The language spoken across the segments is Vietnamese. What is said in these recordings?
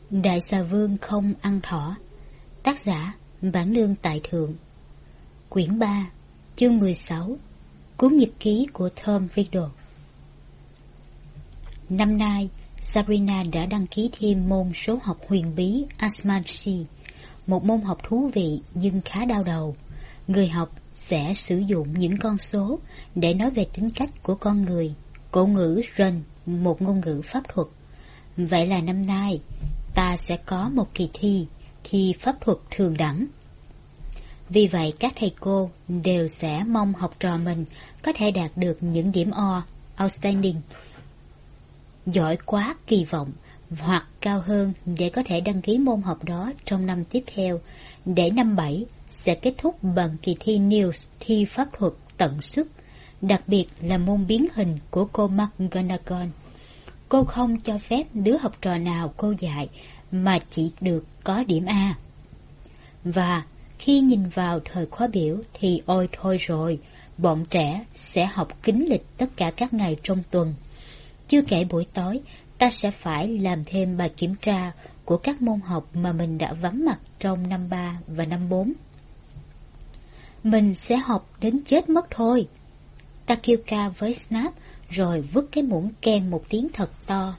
Đại xà vương không ăn thỏ. Tác giả Vãn Lương Tại Thượng. Quyển 3, chương 16. Cuốn nhật ký của Tom Riddle. Năm nay, Sabrina đã đăng ký thêm môn số học huyền bí Asmansi, một môn học thú vị nhưng khá đau đầu. Người học sẽ sử dụng những con số để nói về tính cách của con người, cổ ngữ Ren, một ngôn ngữ pháp thuật. Vậy là năm nay, ta sẽ có một kỳ thi pháp thuật thường đẳng. Vì vậy các thầy cô đều sẽ mong học trò mình có thể đạt được những điểm O, outstanding, giỏi quá kỳ vọng, hoặc cao hơn để có thể đăng ký môn học đó trong năm tiếp theo, để năm 7 sẽ kết thúc bằng kỳ thi News, thi pháp thuật tận sức, đặc biệt là môn biến hình của cô McGonagall. Cô không cho phép đứa học trò nào cô dạy mà chỉ được có điểm A. Và khi nhìn vào thời khóa biểu thì ôi thôi rồi, bọn trẻ sẽ học kín lịch tất cả các ngày trong tuần. Chưa kể buổi tối, ta sẽ phải làm thêm bài kiểm tra của các môn học mà mình đã vắng mặt trong năm 3 và năm 4. Mình sẽ học đến chết mất thôi. Ta kêu ca với Snap rồi vứt cái muỗng ken một tiếng thật to.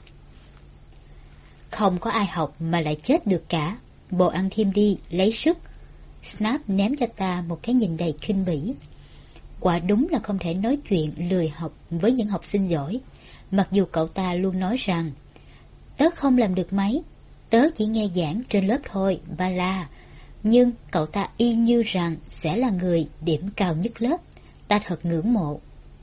Không có ai học mà lại chết được cả. Bộ ăn thêm đi, lấy sức. Snap ném cho ta một cái nhìn đầy khinh bỉ. Quả đúng là không thể nói chuyện lười học với những học sinh giỏi. Mặc dù cậu ta luôn nói rằng tớ không làm được mấy, tớ chỉ nghe giảng trên lớp thôi, ba la. Nhưng cậu ta y như rằng sẽ là người điểm cao nhất lớp. Ta thật ngưỡng mộ.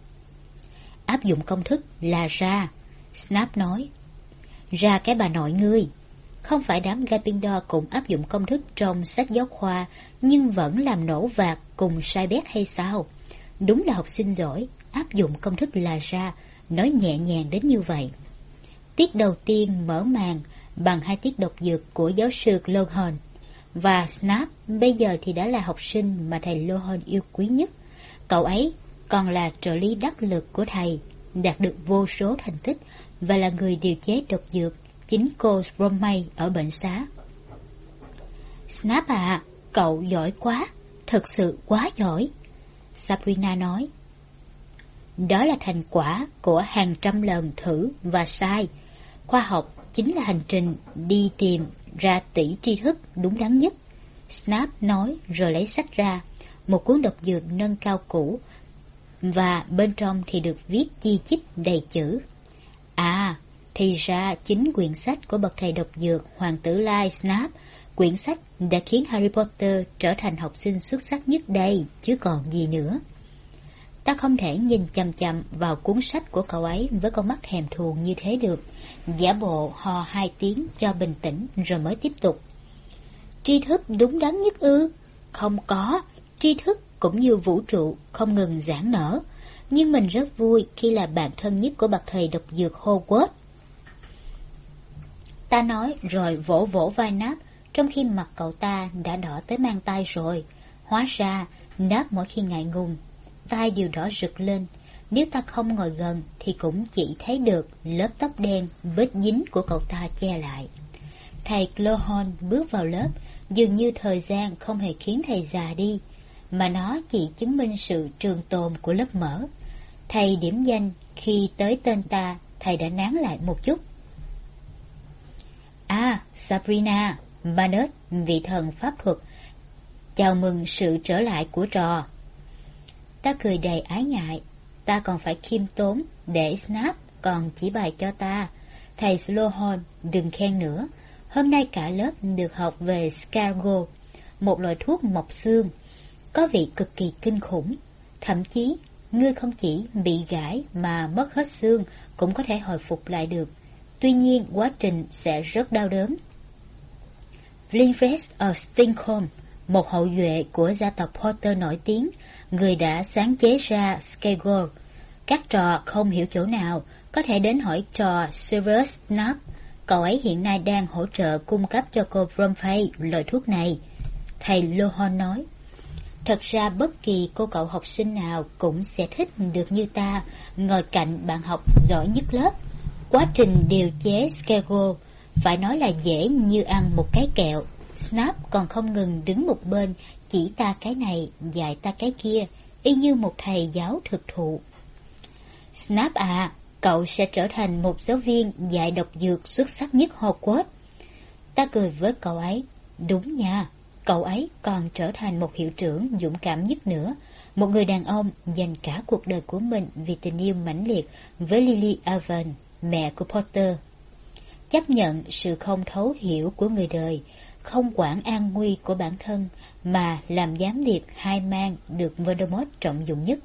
Áp dụng công thức là ra, Snap nói. Ra cái bà nội ngươi. Không phải đám Gryffindor cũng áp dụng công thức trong sách giáo khoa nhưng vẫn làm nổ vạc cùng sai bét hay sao? Đúng là học sinh giỏi, áp dụng công thức là ra, nói nhẹ nhàng đến như vậy. Tiết đầu tiên mở màn bằng 2 tiết độc dược của giáo sư Lohorn. Và Snap bây giờ thì đã là học sinh mà thầy Lohorn yêu quý nhất. Cậu ấy còn là trợ lý đắc lực của thầy, đạt được vô số thành tích và là người điều chế độc dược chính cô Romay ở bệnh xá. Snap à, cậu giỏi quá, thật sự quá giỏi, Sabrina nói. Đó là thành quả của hàng trăm lần thử và sai. Khoa học chính là hành trình đi tìm ra tỷ tri thức đúng đắn nhất, Snap nói rồi lấy sách ra, một cuốn độc dược nâng cao cũ, và bên trong thì được viết chi chít đầy chữ. À, thì ra chính quyển sách của bậc thầy độc dược Hoàng tử Lai Snap, quyển sách đã khiến Harry Potter trở thành học sinh xuất sắc nhất đây, chứ còn gì nữa. Ta không thể nhìn chằm chằm vào cuốn sách của cậu ấy với con mắt thèm thuồng như thế được. Giả bộ hò 2 tiếng cho bình tĩnh rồi mới tiếp tục. Tri thức đúng đắn nhất ư? Không có, tri thức cũng như vũ trụ không ngừng giãn nở. Nhưng mình rất vui khi là bạn thân nhất của bậc thầy độc dược Hogwarts. Ta nói rồi vỗ vỗ vai Nap, trong khi mặt cậu ta đã đỏ tới mang tay rồi. Hóa ra, Nap mỗi khi ngại ngùng, tai đều đỏ rực lên. Nếu ta không ngồi gần thì cũng chỉ thấy được lớp tóc đen vết dính của cậu ta che lại. Thầy Lohorn bước vào lớp, dường như thời gian không hề khiến thầy già đi, mà nó chỉ chứng minh sự trường tồn của lớp mở. Thầy điểm danh, khi tới tên ta, thầy đã nán lại một chút. À, Sabrina, Manus, vị thần pháp thuật, chào mừng sự trở lại của trò. Ta cười đầy ái ngại, ta còn phải khiêm tốn để Snap còn chỉ bài cho ta. Thầy Slughorn đừng khen nữa, hôm nay cả lớp được học về Scargo, một loại thuốc mọc xương, có vị cực kỳ kinh khủng. Thậm chí, ngươi không chỉ bị gãi mà mất hết xương cũng có thể hồi phục lại được. Tuy nhiên, quá trình sẽ rất đau đớn. Linfred of Stinkhorn, một hậu duệ của gia tộc Potter nổi tiếng, người đã sáng chế ra Scargo. Các trò không hiểu chỗ nào có thể đến hỏi trò Severus Snape. Cậu ấy hiện nay đang hỗ trợ cung cấp cho cô Bromfay loại thuốc này, thầy Lohorn nói. Thật ra bất kỳ cô cậu học sinh nào cũng sẽ thích được như ta, ngồi cạnh bạn học giỏi nhất lớp. Quá trình điều chế Scargo phải nói là dễ như ăn một cái kẹo. Snap còn không ngừng đứng một bên, chỉ ta cái này, dạy ta cái kia, y như một thầy giáo thực thụ. Snap à, cậu sẽ trở thành một giáo viên dạy độc dược xuất sắc nhất Hogwarts. Ta cười với cậu ấy. Đúng nha, cậu ấy còn trở thành một hiệu trưởng dũng cảm nhất nữa. Một người đàn ông dành cả cuộc đời của mình vì tình yêu mãnh liệt với Lily Avon, mẹ của Potter. Chấp nhận sự không thấu hiểu của người đời, không quản an nguy của bản thân, mà làm gián điệp hai mang được Voldemort trọng dụng nhất.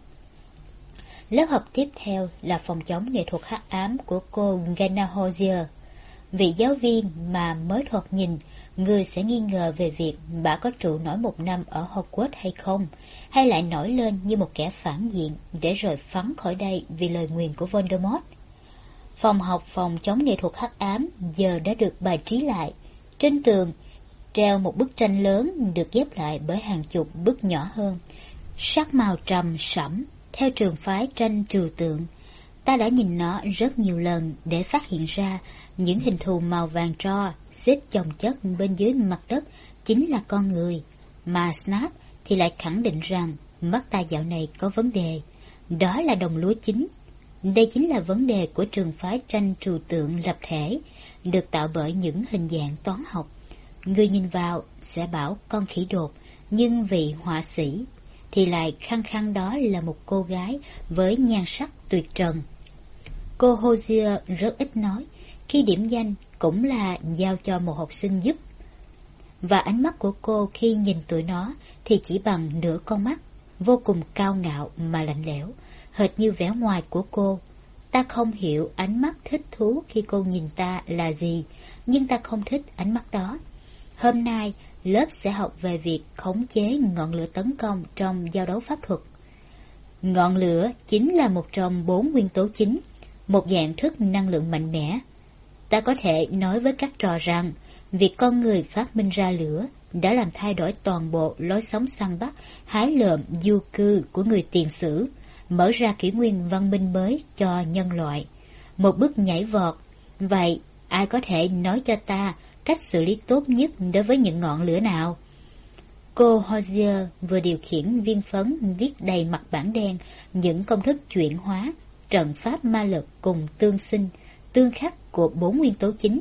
Lớp học tiếp theo là phòng chống nghệ thuật hắc ám của cô Gina Hozier. Vị giáo viên mà mới thoạt nhìn, người sẽ nghi ngờ về việc bà có trụ nổi một năm ở Hogwarts hay không, hay lại nổi lên như một kẻ phản diện để rồi phóng khỏi đây vì lời nguyền của Voldemort. Phòng học phòng chống nghệ thuật hắc ám giờ đã được bài trí lại. Trên tường treo một bức tranh lớn được ghép lại bởi hàng chục bức nhỏ hơn, sắc màu trầm sẫm theo trường phái tranh trừu tượng. Ta đã nhìn nó rất nhiều lần để phát hiện ra những hình thù màu vàng tro xếp chồng chất bên dưới mặt đất chính là con người, mà Snap thì lại khẳng định rằng mắt ta dạo này có vấn đề, đó là đồng lúa chính. Đây chính là vấn đề của trường phái tranh trừu tượng lập thể, được tạo bởi những hình dạng toán học. Người nhìn vào sẽ bảo con khỉ đột, nhưng vị họa sĩ thì lại khăng khăng đó là một cô gái với nhan sắc tuyệt trần. Cô Hozier rất ít nói, khi điểm danh cũng là giao cho một học sinh giúp. Và ánh mắt của cô khi nhìn tụi nó thì chỉ bằng nửa con mắt, vô cùng cao ngạo mà lạnh lẽo, hệt như vẻ ngoài của cô. Ta không hiểu ánh mắt thích thú khi cô nhìn ta là gì, nhưng ta không thích ánh mắt đó. Hôm nay, lớp sẽ học về việc khống chế ngọn lửa tấn công trong giao đấu pháp thuật. Ngọn lửa chính là một trong 4 nguyên tố chính, một dạng thức năng lượng mạnh mẽ. Ta có thể nói với các trò rằng, việc con người phát minh ra lửa đã làm thay đổi toàn bộ lối sống săn bắt, hái lượm, du cư của người tiền sử, mở ra kỷ nguyên văn minh mới cho nhân loại. Một bước nhảy vọt. Vậy, ai có thể nói cho ta cách xử lý tốt nhất đối với những ngọn lửa nào? Cô Hozier vừa điều khiển viên phấn viết đầy mặt bảng đen những công thức chuyển hóa, trận pháp ma lực cùng tương sinh, tương khắc của 4 nguyên tố chính.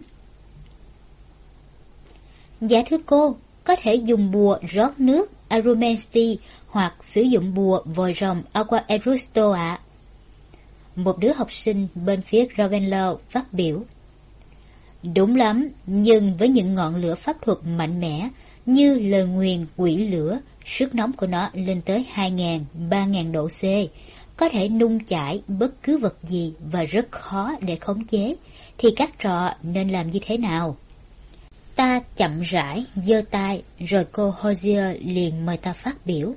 Dạ thưa cô, có thể dùng bùa rót nước Arumesti hoặc sử dụng bùa vòi rồng Aqua Erusto ạ. Một đứa học sinh bên phía Ravenclaw phát biểu. Đúng lắm, nhưng với những ngọn lửa pháp thuật mạnh mẽ như lời nguyền quỷ lửa, sức nóng của nó lên tới 2.000, 3.000 độ C, có thể nung chảy bất cứ vật gì và rất khó để khống chế, thì các trò nên làm như thế nào? Ta chậm rãi giơ tay, rồi cô Hozier liền mời ta phát biểu.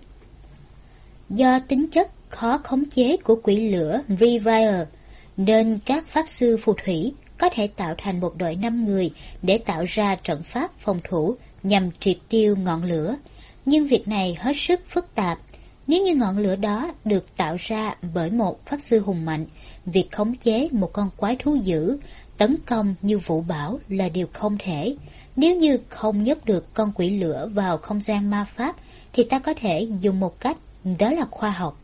Do tính chất khó khống chế của quỷ lửa Virier, nên các pháp sư phù thủy có thể tạo thành một đội 5 người để tạo ra trận pháp phòng thủ nhằm triệt tiêu ngọn lửa. Nhưng việc này hết sức phức tạp. Nếu như ngọn lửa đó được tạo ra bởi một pháp sư hùng mạnh, việc khống chế một con quái thú dữ, tấn công như vũ bão là điều không thể. Nếu như không nhốt được con quỷ lửa vào không gian ma pháp, thì ta có thể dùng một cách, đó là khoa học.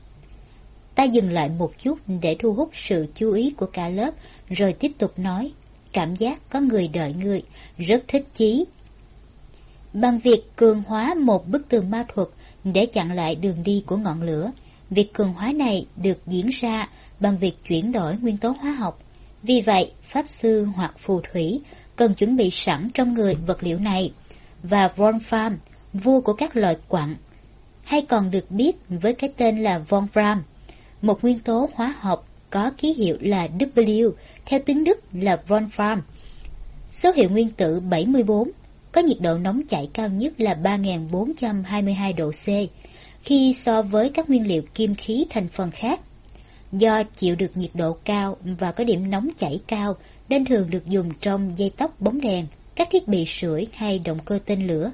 Ta dừng lại một chút để thu hút sự chú ý của cả lớp, rồi tiếp tục nói, cảm giác có người đợi người, rất thích chí. Bằng việc cường hóa một bức tường ma thuật để chặn lại đường đi của ngọn lửa, việc cường hóa này được diễn ra bằng việc chuyển đổi nguyên tố hóa học. Vì vậy, pháp sư hoặc phù thủy cần chuẩn bị sẵn trong người vật liệu này, và Wolfram, vua của các loài quặng, hay còn được biết với cái tên là Wolfram, một nguyên tố hóa học có ký hiệu là W, theo tiếng Đức là Wolfram. Số hiệu nguyên tử 74, có nhiệt độ nóng chảy cao nhất là 3.422 độ C, khi so với các nguyên liệu kim khí thành phần khác. Do chịu được nhiệt độ cao và có điểm nóng chảy cao, nên thường được dùng trong dây tóc bóng đèn, các thiết bị sưởi hay động cơ tên lửa.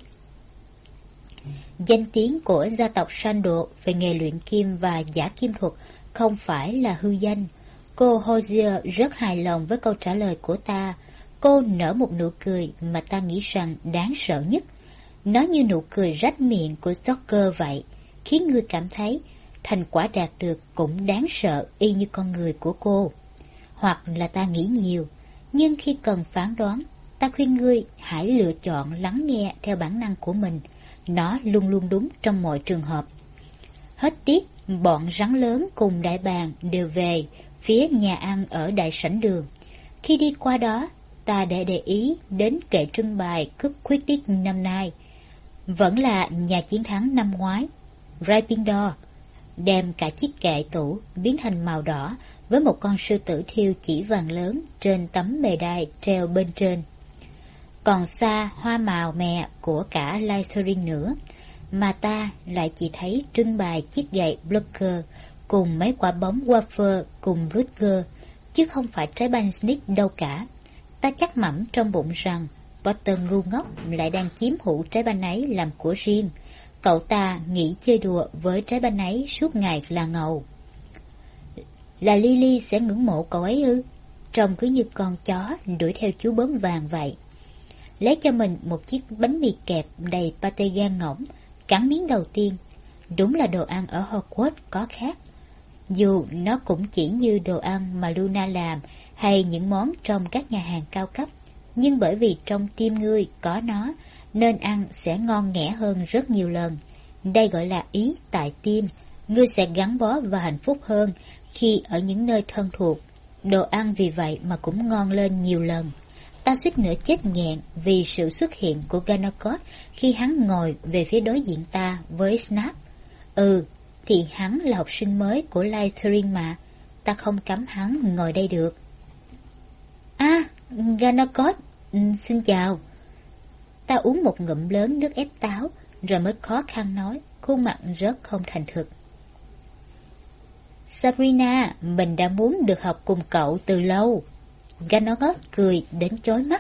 Danh tiếng của gia tộc Sandal về nghề luyện kim và giả kim thuật không phải là hư danh. Cô Hozier rất hài lòng với câu trả lời của ta. Cô nở một nụ cười mà ta nghĩ rằng đáng sợ nhất. Nó như nụ cười rách miệng của Joker vậy, khiến ngươi cảm thấy thành quả đạt được cũng đáng sợ y như con người của cô. Hoặc là ta nghĩ nhiều, nhưng khi cần phán đoán, ta khuyên ngươi hãy lựa chọn lắng nghe theo bản năng của mình. Nó luôn luôn đúng trong mọi trường hợp. Hết tiết, bọn rắn lớn cùng đại bàng đều về phía nhà ăn ở đại sảnh đường. Khi đi qua đó, ta đã để ý đến kệ trưng bày cúp Quidditch năm nay. Vẫn là nhà chiến thắng năm ngoái, Gryffindor, đem cả chiếc kệ tủ biến thành màu đỏ với một con sư tử thiêu chỉ vàng lớn trên tấm bề đai treo bên trên. Còn xa hoa màu mè của cả Slytherin nữa, mà ta lại chỉ thấy trưng bày chiếc gậy Blocker cùng mấy quả bóng wafer cùng Rutger, chứ không phải trái banh Snitch đâu cả. Ta chắc mẩm trong bụng rằng Potter ngu ngốc lại đang chiếm hữu trái banh ấy làm của riêng. Cậu ta nghĩ chơi đùa với trái banh ấy suốt ngày là ngầu. Là Lily sẽ ngưỡng mộ cậu ấy ư? Trông cứ như con chó đuổi theo chú bướm vàng vậy. Lấy cho mình một chiếc bánh mì kẹp đầy pate gan ngỗng, cắn miếng đầu tiên. Đúng là đồ ăn ở Hogwarts có khác. Dù nó cũng chỉ như đồ ăn mà Luna làm hay những món trong các nhà hàng cao cấp, nhưng bởi vì trong tim ngươi có nó, nên ăn sẽ ngon nghẻ hơn rất nhiều lần. Đây gọi là ý tại tim. Ngươi sẽ gắn bó và hạnh phúc hơn khi ở những nơi thân thuộc. Đồ ăn vì vậy mà cũng ngon lên nhiều lần. Ta suýt nữa chết nghẹn vì sự xuất hiện của Ganagot khi hắn ngồi về phía đối diện ta với Snape. Thì hắn là học sinh mới của Slytherin mà. Ta không cấm hắn ngồi đây được. Ganagot, xin chào. Ta uống một ngụm lớn nước ép táo, rồi mới khó khăn nói, khuôn mặt rất không thành thực. Sabrina, mình đã muốn được học cùng cậu từ lâu. Ganagot cười đến chói mắt.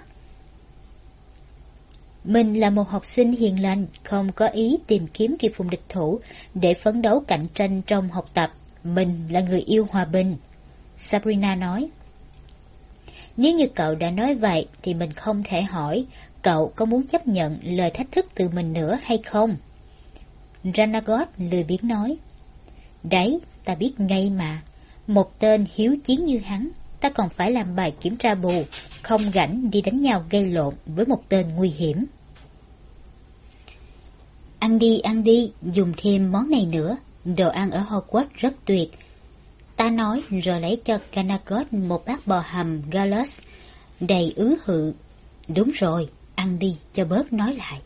Mình là một học sinh hiền lành, không có ý tìm kiếm kỳ phùng địch thủ để phấn đấu cạnh tranh trong học tập. Mình là người yêu hòa bình. Sabrina nói. Nếu như cậu đã nói vậy thì mình không thể hỏi cậu có muốn chấp nhận lời thách thức từ mình nữa hay không. Ganagot lười biếng nói. Đấy, ta biết ngay mà. Một tên hiếu chiến như hắn, ta còn phải làm bài kiểm tra bù, không rảnh đi đánh nhau gây lộn với một tên nguy hiểm. Ăn đi, dùng thêm món này nữa. Đồ ăn ở Hogwarts rất tuyệt. Ta nói rồi lấy cho Ganagot một bát bò hầm Gallus đầy ứ hự. Đúng rồi, ăn đi cho bớt nói lại.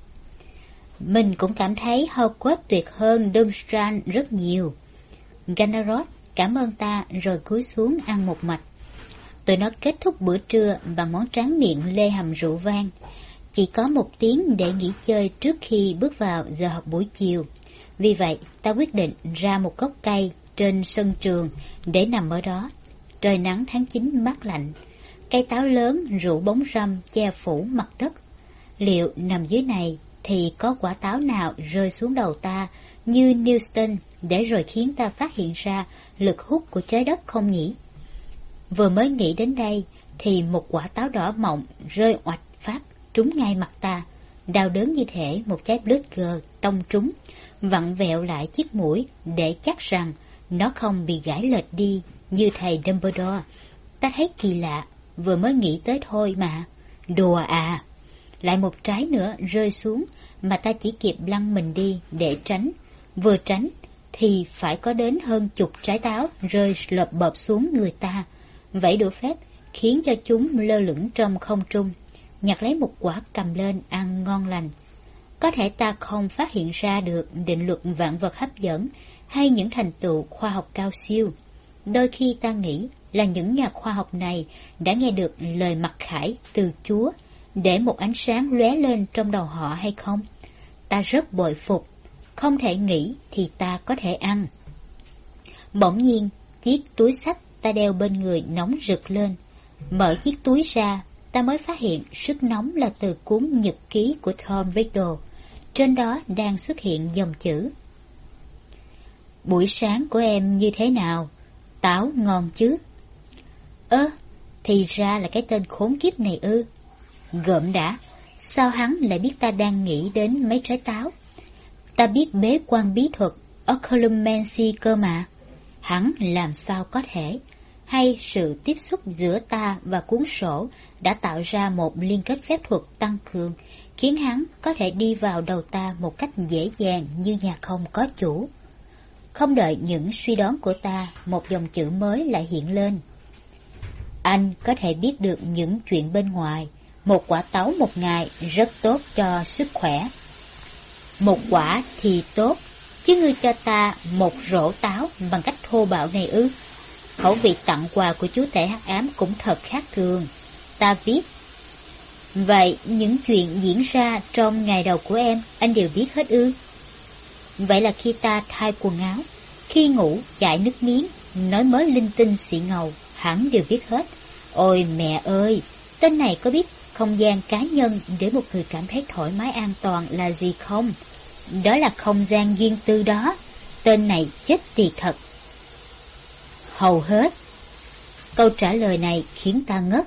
Mình cũng cảm thấy Hogwarts tuyệt hơn Durmstrang rất nhiều. Ganagot cảm ơn ta rồi cúi xuống ăn một mạch. Tụi nó kết thúc bữa trưa bằng món tráng miệng lê hầm rượu vang. Chỉ có 1 tiếng để nghỉ chơi trước khi bước vào giờ học buổi chiều. Vì vậy, ta quyết định ra một gốc cây trên sân trường để nằm ở đó. Trời nắng tháng 9 mát lạnh. Cây táo lớn rủ bóng râm che phủ mặt đất. Liệu nằm dưới này thì có quả táo nào rơi xuống đầu ta như Newton để rồi khiến ta phát hiện ra lực hút của trái đất không nhỉ? Vừa mới nghĩ đến đây thì một quả táo đỏ mọng rơi oạch phát trúng ngay mặt ta, đau đớn như thể một trái Bludger tông trúng, vặn vẹo lại chiếc mũi để chắc rằng nó không bị gãy lệch đi như thầy Dumbledore. Ta thấy kỳ lạ, vừa mới nghĩ tới thôi mà. Đùa à! Lại một trái nữa rơi xuống mà ta chỉ kịp lăn mình đi để tránh. Vừa tránh thì phải có đến hơn chục trái táo rơi lợp bợp xuống người ta. Vẫy đũa phép khiến cho chúng lơ lửng trong không trung. Nhặt lấy một quả cầm lên ăn ngon lành. Có thể ta không phát hiện ra được định luật vạn vật hấp dẫn hay những thành tựu khoa học cao siêu. Đôi khi ta nghĩ là những nhà khoa học này đã nghe được lời mặc khải từ Chúa để một ánh sáng lóe lên trong đầu họ hay không? Ta rất bội phục. Không thể nghĩ thì ta có thể ăn. Bỗng nhiên, chiếc túi xách ta đeo bên người nóng rực lên. Mở chiếc túi ra, ta mới phát hiện sức nóng là từ cuốn nhật ký của Tom Riddle. Trên đó đang xuất hiện dòng chữ. Buổi sáng của em như thế nào? Táo ngon chứ? Thì ra là cái tên khốn kiếp này ư? Gợm đã, sao hắn lại biết ta đang nghĩ đến mấy trái táo? Ta biết bế quan bí thuật Occlumency cơ mà. Hắn làm sao có thể? Hay sự tiếp xúc giữa ta và cuốn sổ đã tạo ra một liên kết phép thuật tăng cường, khiến hắn có thể đi vào đầu ta một cách dễ dàng như nhà không có chủ. Không đợi những suy đoán của ta, một dòng chữ mới lại hiện lên. Anh có thể biết được những chuyện bên ngoài. Một quả táo một ngày rất tốt cho sức khỏe. Một quả thì tốt, chứ ngươi cho ta một rổ táo bằng cách thô bạo này ư? Khẩu vị tặng quà của chú tể hắc ám cũng thật khác thường. Ta viết. Vậy những chuyện diễn ra trong ngày đầu của em, anh đều biết hết ư? Vậy là khi ta thay quần áo, khi ngủ chải nước miếng, nói mới linh tinh xị ngầu, hắn đều biết hết. Ôi mẹ ơi, tên này có biết không gian cá nhân để một người cảm thấy thoải mái an toàn là gì không? Đó là không gian riêng tư đó. Tên này chết tiệt thật. Hầu hết. Câu trả lời này khiến ta ngất.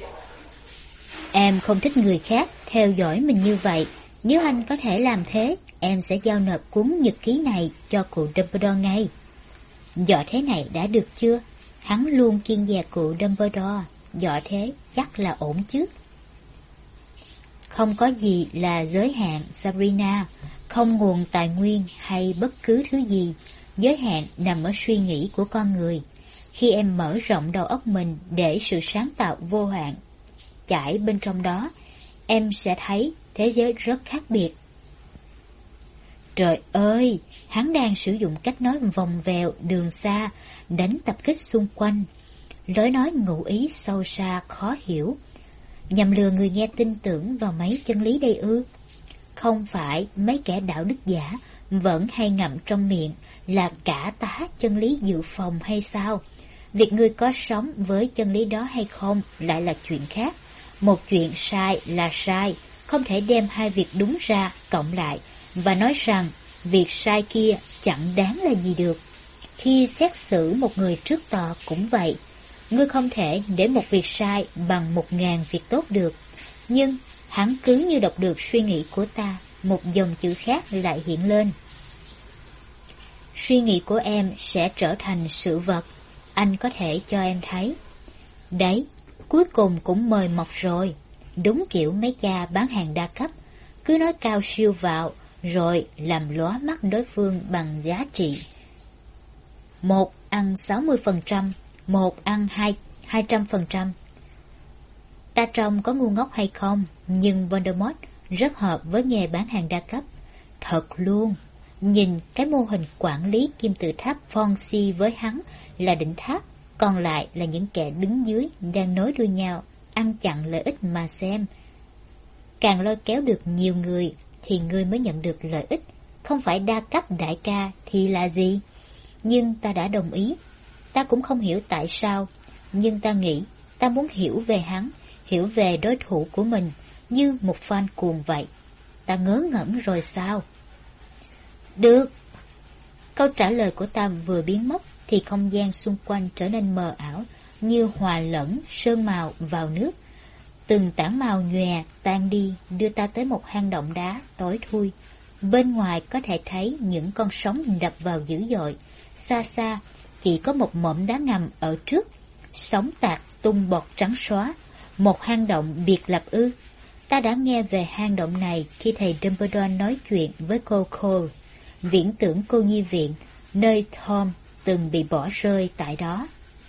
Em không thích người khác theo dõi mình như vậy. Nếu anh có thể làm thế, em sẽ giao nộp cuốn nhật ký này cho cụ Dumbledore ngay. Dọ thế này đã được chưa? Hắn luôn kiêng dè cụ Dumbledore. Dọ thế chắc là ổn chứ. Không có gì là giới hạn, Sabrina. Không nguồn tài nguyên hay bất cứ thứ gì. Giới hạn nằm ở suy nghĩ của con người. Khi em mở rộng đầu óc mình để sự sáng tạo vô hạn chảy bên trong đó, em sẽ thấy thế giới rất khác biệt. Trời ơi, hắn đang sử dụng cách nói vòng vèo, đường xa, đánh tập kích xung quanh. Lối nói ngụ ý sâu xa, khó hiểu. Nhằm lừa người nghe tin tưởng vào mấy chân lý đây ư? Không phải mấy kẻ đạo đức giả vẫn hay ngậm trong miệng là cả tá chân lý dự phòng hay sao? Việc ngươi có sống với chân lý đó hay không lại là chuyện khác. Một chuyện sai là sai, không thể đem hai việc đúng ra cộng lại và nói rằng việc sai kia chẳng đáng là gì được. Khi xét xử một người trước tòa cũng vậy. Ngươi không thể để một việc sai bằng 1000 việc tốt được. Nhưng hắn cứ như đọc được suy nghĩ của ta, một dòng chữ khác lại hiện lên. Suy nghĩ của em sẽ trở thành sự vật, anh có thể cho em thấy. Đấy, cuối cùng cũng mời mọc rồi. Đúng kiểu mấy cha bán hàng đa cấp, cứ nói cao siêu vào, rồi làm lóa mắt đối phương bằng giá trị. Một ăn 60%, một ăn 200%. Ta trông có ngu ngốc hay không, nhưng Voldemort rất hợp với nghề bán hàng đa cấp. Thật luôn, nhìn cái mô hình quản lý kim tự tháp Fonzie với hắn là đỉnh tháp, còn lại là những kẻ đứng dưới đang nối đuôi nhau, ăn chặn lợi ích mà xem. Càng lôi kéo được nhiều người thì ngươi mới nhận được lợi ích, không phải đa cấp đại ca thì là gì? Nhưng ta đã đồng ý. Ta cũng không hiểu tại sao, nhưng ta nghĩ ta muốn hiểu về hắn, hiểu về đối thủ của mình như một fan cuồng vậy. Ta ngớ ngẩn rồi sao? Được. Câu trả lời của ta vừa biến mất thì không gian xung quanh trở nên mờ ảo, như hòa lẫn sơn màu vào nước. Từng tảng màu nhòe tan đi, đưa ta tới một hang động đá tối thui. Bên ngoài có thể thấy những con sóng đập vào dữ dội. Xa xa chỉ có một mỏm đá ngầm ở trước. Sóng tạc tung bọt trắng xóa. Một hang động biệt lập ư? Ta đã nghe về hang động này khi thầy Dumbledore nói chuyện với cô Cole, viễn tưởng cô nhi viện, nơi Tom từng bị bỏ rơi tại đó.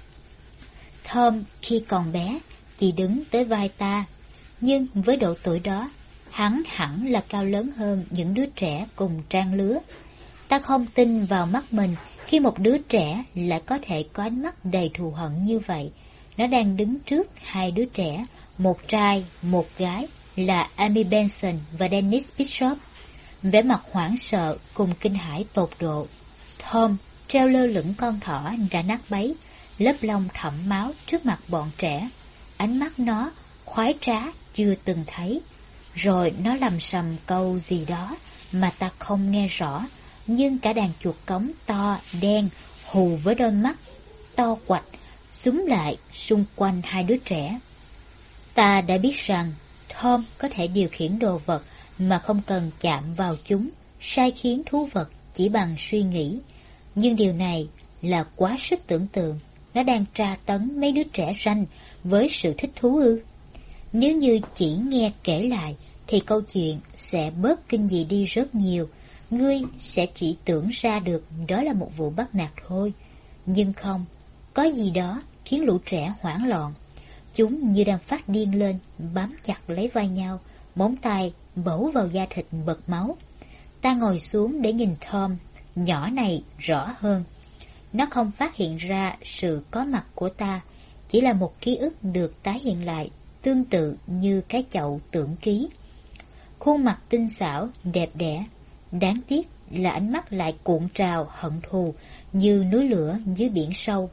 Tom khi còn bé chỉ đứng tới vai ta, nhưng với độ tuổi đó, hắn hẳn là cao lớn hơn những đứa trẻ cùng trang lứa. Ta không tin vào mắt mình khi một đứa trẻ lại có thể có ánh mắt đầy thù hận như vậy. Nó đang đứng trước hai đứa trẻ, một trai, một gái, là Amy Benson và Dennis Bishop. Vẻ mặt hoảng sợ cùng kinh hãi tột độ. Tom treo lơ lửng con thỏ đã nát bấy, lớp lông thẫm máu trước mặt bọn trẻ. Ánh mắt nó khoái trá chưa từng thấy. Rồi nó lầm sầm câu gì đó mà ta không nghe rõ, nhưng cả đàn chuột cống to, đen, hù với đôi mắt to quạch, xúm lại xung quanh hai đứa trẻ. Ta đã biết rằng Tom có thể điều khiển đồ vật mà không cần chạm vào chúng, sai khiến thú vật chỉ bằng suy nghĩ. Nhưng điều này là quá sức tưởng tượng. Nó đang tra tấn mấy đứa trẻ ranh với sự thích thú ư? Nếu như chỉ nghe kể lại thì câu chuyện sẽ bớt kinh dị đi rất nhiều. Ngươi sẽ chỉ tưởng ra được đó là một vụ bắt nạt thôi. Nhưng không, có gì đó khiến lũ trẻ hoảng loạn. Chúng như đang phát điên lên, bám chặt lấy vai nhau, móng tay bấu vào da thịt bật máu. Ta ngồi xuống để nhìn Tom nhỏ này rõ hơn. Nó không phát hiện ra sự có mặt của ta, chỉ là một ký ức được tái hiện lại, tương tự như cái chậu tưởng ký. Khuôn mặt tinh xảo, đẹp đẽ, đáng tiếc là ánh mắt lại cuộn trào hận thù như núi lửa dưới biển sâu.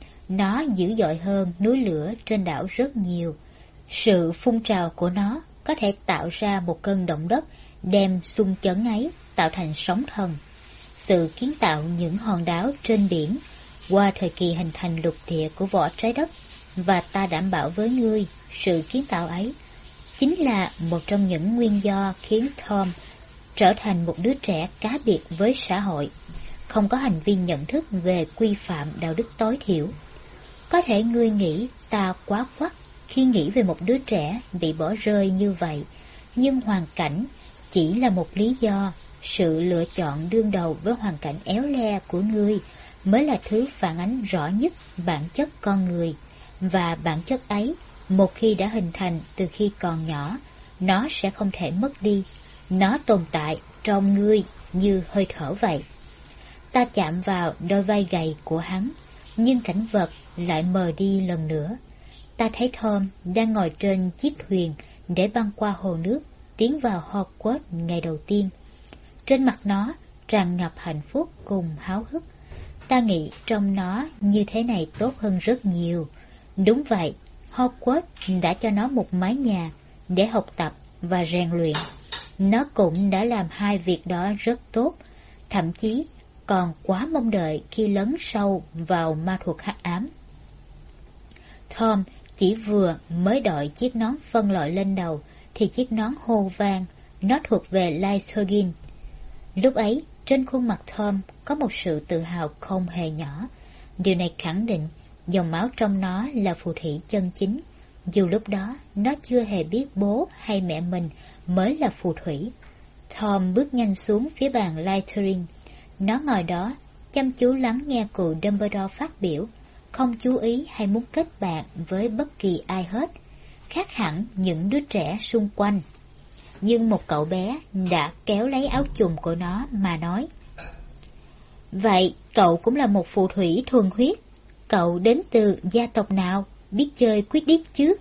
Nó dữ dội hơn núi lửa trên đảo rất nhiều. Sự phun trào của nó có thể tạo ra một cơn động đất, đem xung chấn ấy tạo thành sóng thần. Sự kiến tạo những hòn đảo trên biển qua thời kỳ hình thành lục địa của vỏ trái đất, và ta đảm bảo với ngươi, sự kiến tạo ấy chính là một trong những nguyên do khiến Tom trở thành một đứa trẻ cá biệt với xã hội, không có hành vi nhận thức về quy phạm đạo đức tối thiểu. Có thể ngươi nghĩ ta quá quắt khi nghĩ về một đứa trẻ bị bỏ rơi như vậy, nhưng hoàn cảnh chỉ là một lý do. Sự lựa chọn đương đầu với hoàn cảnh éo le của ngươi mới là thứ phản ánh rõ nhất bản chất con người, và bản chất ấy, một khi đã hình thành từ khi còn nhỏ, nó sẽ không thể mất đi. Nó tồn tại trong ngươi như hơi thở vậy. Ta chạm vào đôi vai gầy của hắn, nhưng cảnh vật lại mờ đi lần nữa. Ta thấy Tom đang ngồi trên chiếc thuyền để băng qua hồ nước, tiến vào Hogwarts ngày đầu tiên. Trên mặt nó tràn ngập hạnh phúc cùng háo hức. Ta nghĩ trong nó như thế này tốt hơn rất nhiều. Đúng vậy, Hogwarts đã cho nó một mái nhà để học tập và rèn luyện. Nó cũng đã làm hai việc đó rất tốt, thậm chí còn quá mong đợi khi lấn sâu vào ma thuật hắc ám. Tom chỉ vừa mới đội chiếc nón phân loại lên đầu thì chiếc nón hô vang. Nó thuộc về Lythogin. Lúc ấy, trên khuôn mặt Tom có một sự tự hào không hề nhỏ. Điều này khẳng định dòng máu trong nó là phù thủy chân chính, dù lúc đó nó chưa hề biết bố hay mẹ mình mới là phù thủy. Tom bước nhanh xuống phía bàn Lytherin. Nó ngồi đó, chăm chú lắng nghe cụ Dumbledore phát biểu, không chú ý hay muốn kết bạn với bất kỳ ai hết, khác hẳn những đứa trẻ xung quanh. Nhưng một cậu bé đã kéo lấy áo chùm của nó mà nói: "Vậy cậu cũng là một phù thủy thuần huyết. Cậu đến từ gia tộc nào, biết chơi Quidditch chứ?"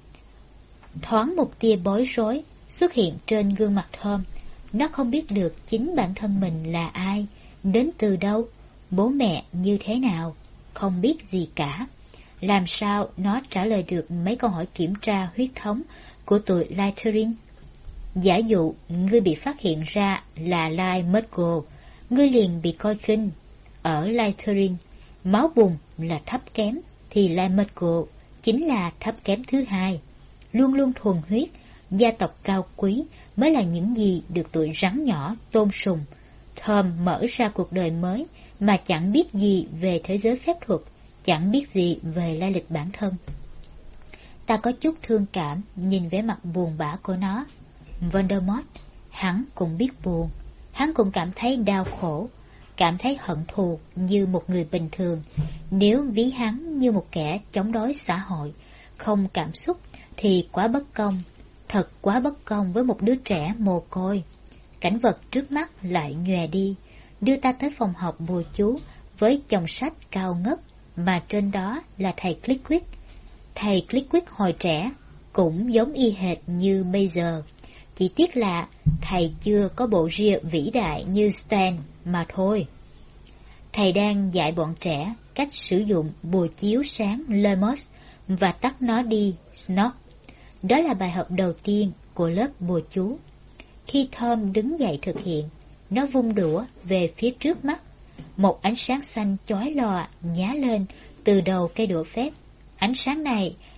Thoáng một tia bối rối xuất hiện trên gương mặt Tom. Nó không biết được chính bản thân mình là ai, đến từ đâu, bố mẹ như thế nào, không biết gì cả. Làm sao nó trả lời được mấy câu hỏi kiểm tra huyết thống của tụi Lytherin? Giả dụ ngươi bị phát hiện ra là Ly Muggle, ngươi liền bị coi khinh. Ở Lytherin, máu bùn là thấp kém, thì Ly Muggle chính là thấp kém thứ hai. Luôn luôn thuần huyết, gia tộc cao quý mới là những gì được tụi rắn nhỏ tôn sùng. Tom mở ra cuộc đời mới mà chẳng biết gì về thế giới phép thuật, chẳng biết gì về lai lịch bản thân. Ta có chút thương cảm nhìn vẻ mặt buồn bã của nó. Voldemort, hắn cũng biết buồn, hắn cũng cảm thấy đau khổ, cảm thấy hận thù như một người bình thường. Nếu ví hắn như một kẻ chống đối xã hội, không cảm xúc, thì quá bất công, thật quá bất công với một đứa trẻ mồ côi. Cảnh vật trước mắt lại nhòe đi, đưa ta tới phòng học bùa chú với chồng sách cao ngất, mà trên đó là thầy Flitwick. Thầy Flitwick hồi trẻ cũng giống y hệt như bây giờ, chỉ tiếc là thầy chưa có bộ ria vĩ đại như Stan mà thôi. Thầy đang dạy bọn trẻ cách sử dụng bùa chiếu sáng Lemos và tắt nó đi, Snot. Đó là bài học đầu tiên của lớp bùa chú. Khi Tom đứng dậy thực hiện, nó vung đũa về phía trước mắt. Một ánh sáng xanh chói lòa nhá lên từ đầu cây đũa phép. Ánh sáng này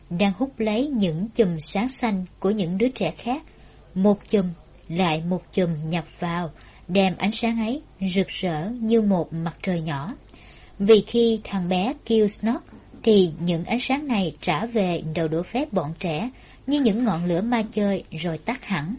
đang hút lấy những chùm sáng xanh của những đứa trẻ khác. Một chùm lại một chùm nhập vào, đem ánh sáng ấy rực rỡ như một mặt trời nhỏ. Vì khi thằng bé kêu Snot, thì những ánh sáng này trả về đầu đũa phép bọn trẻ như những ngọn lửa ma chơi rồi tắt hẳn.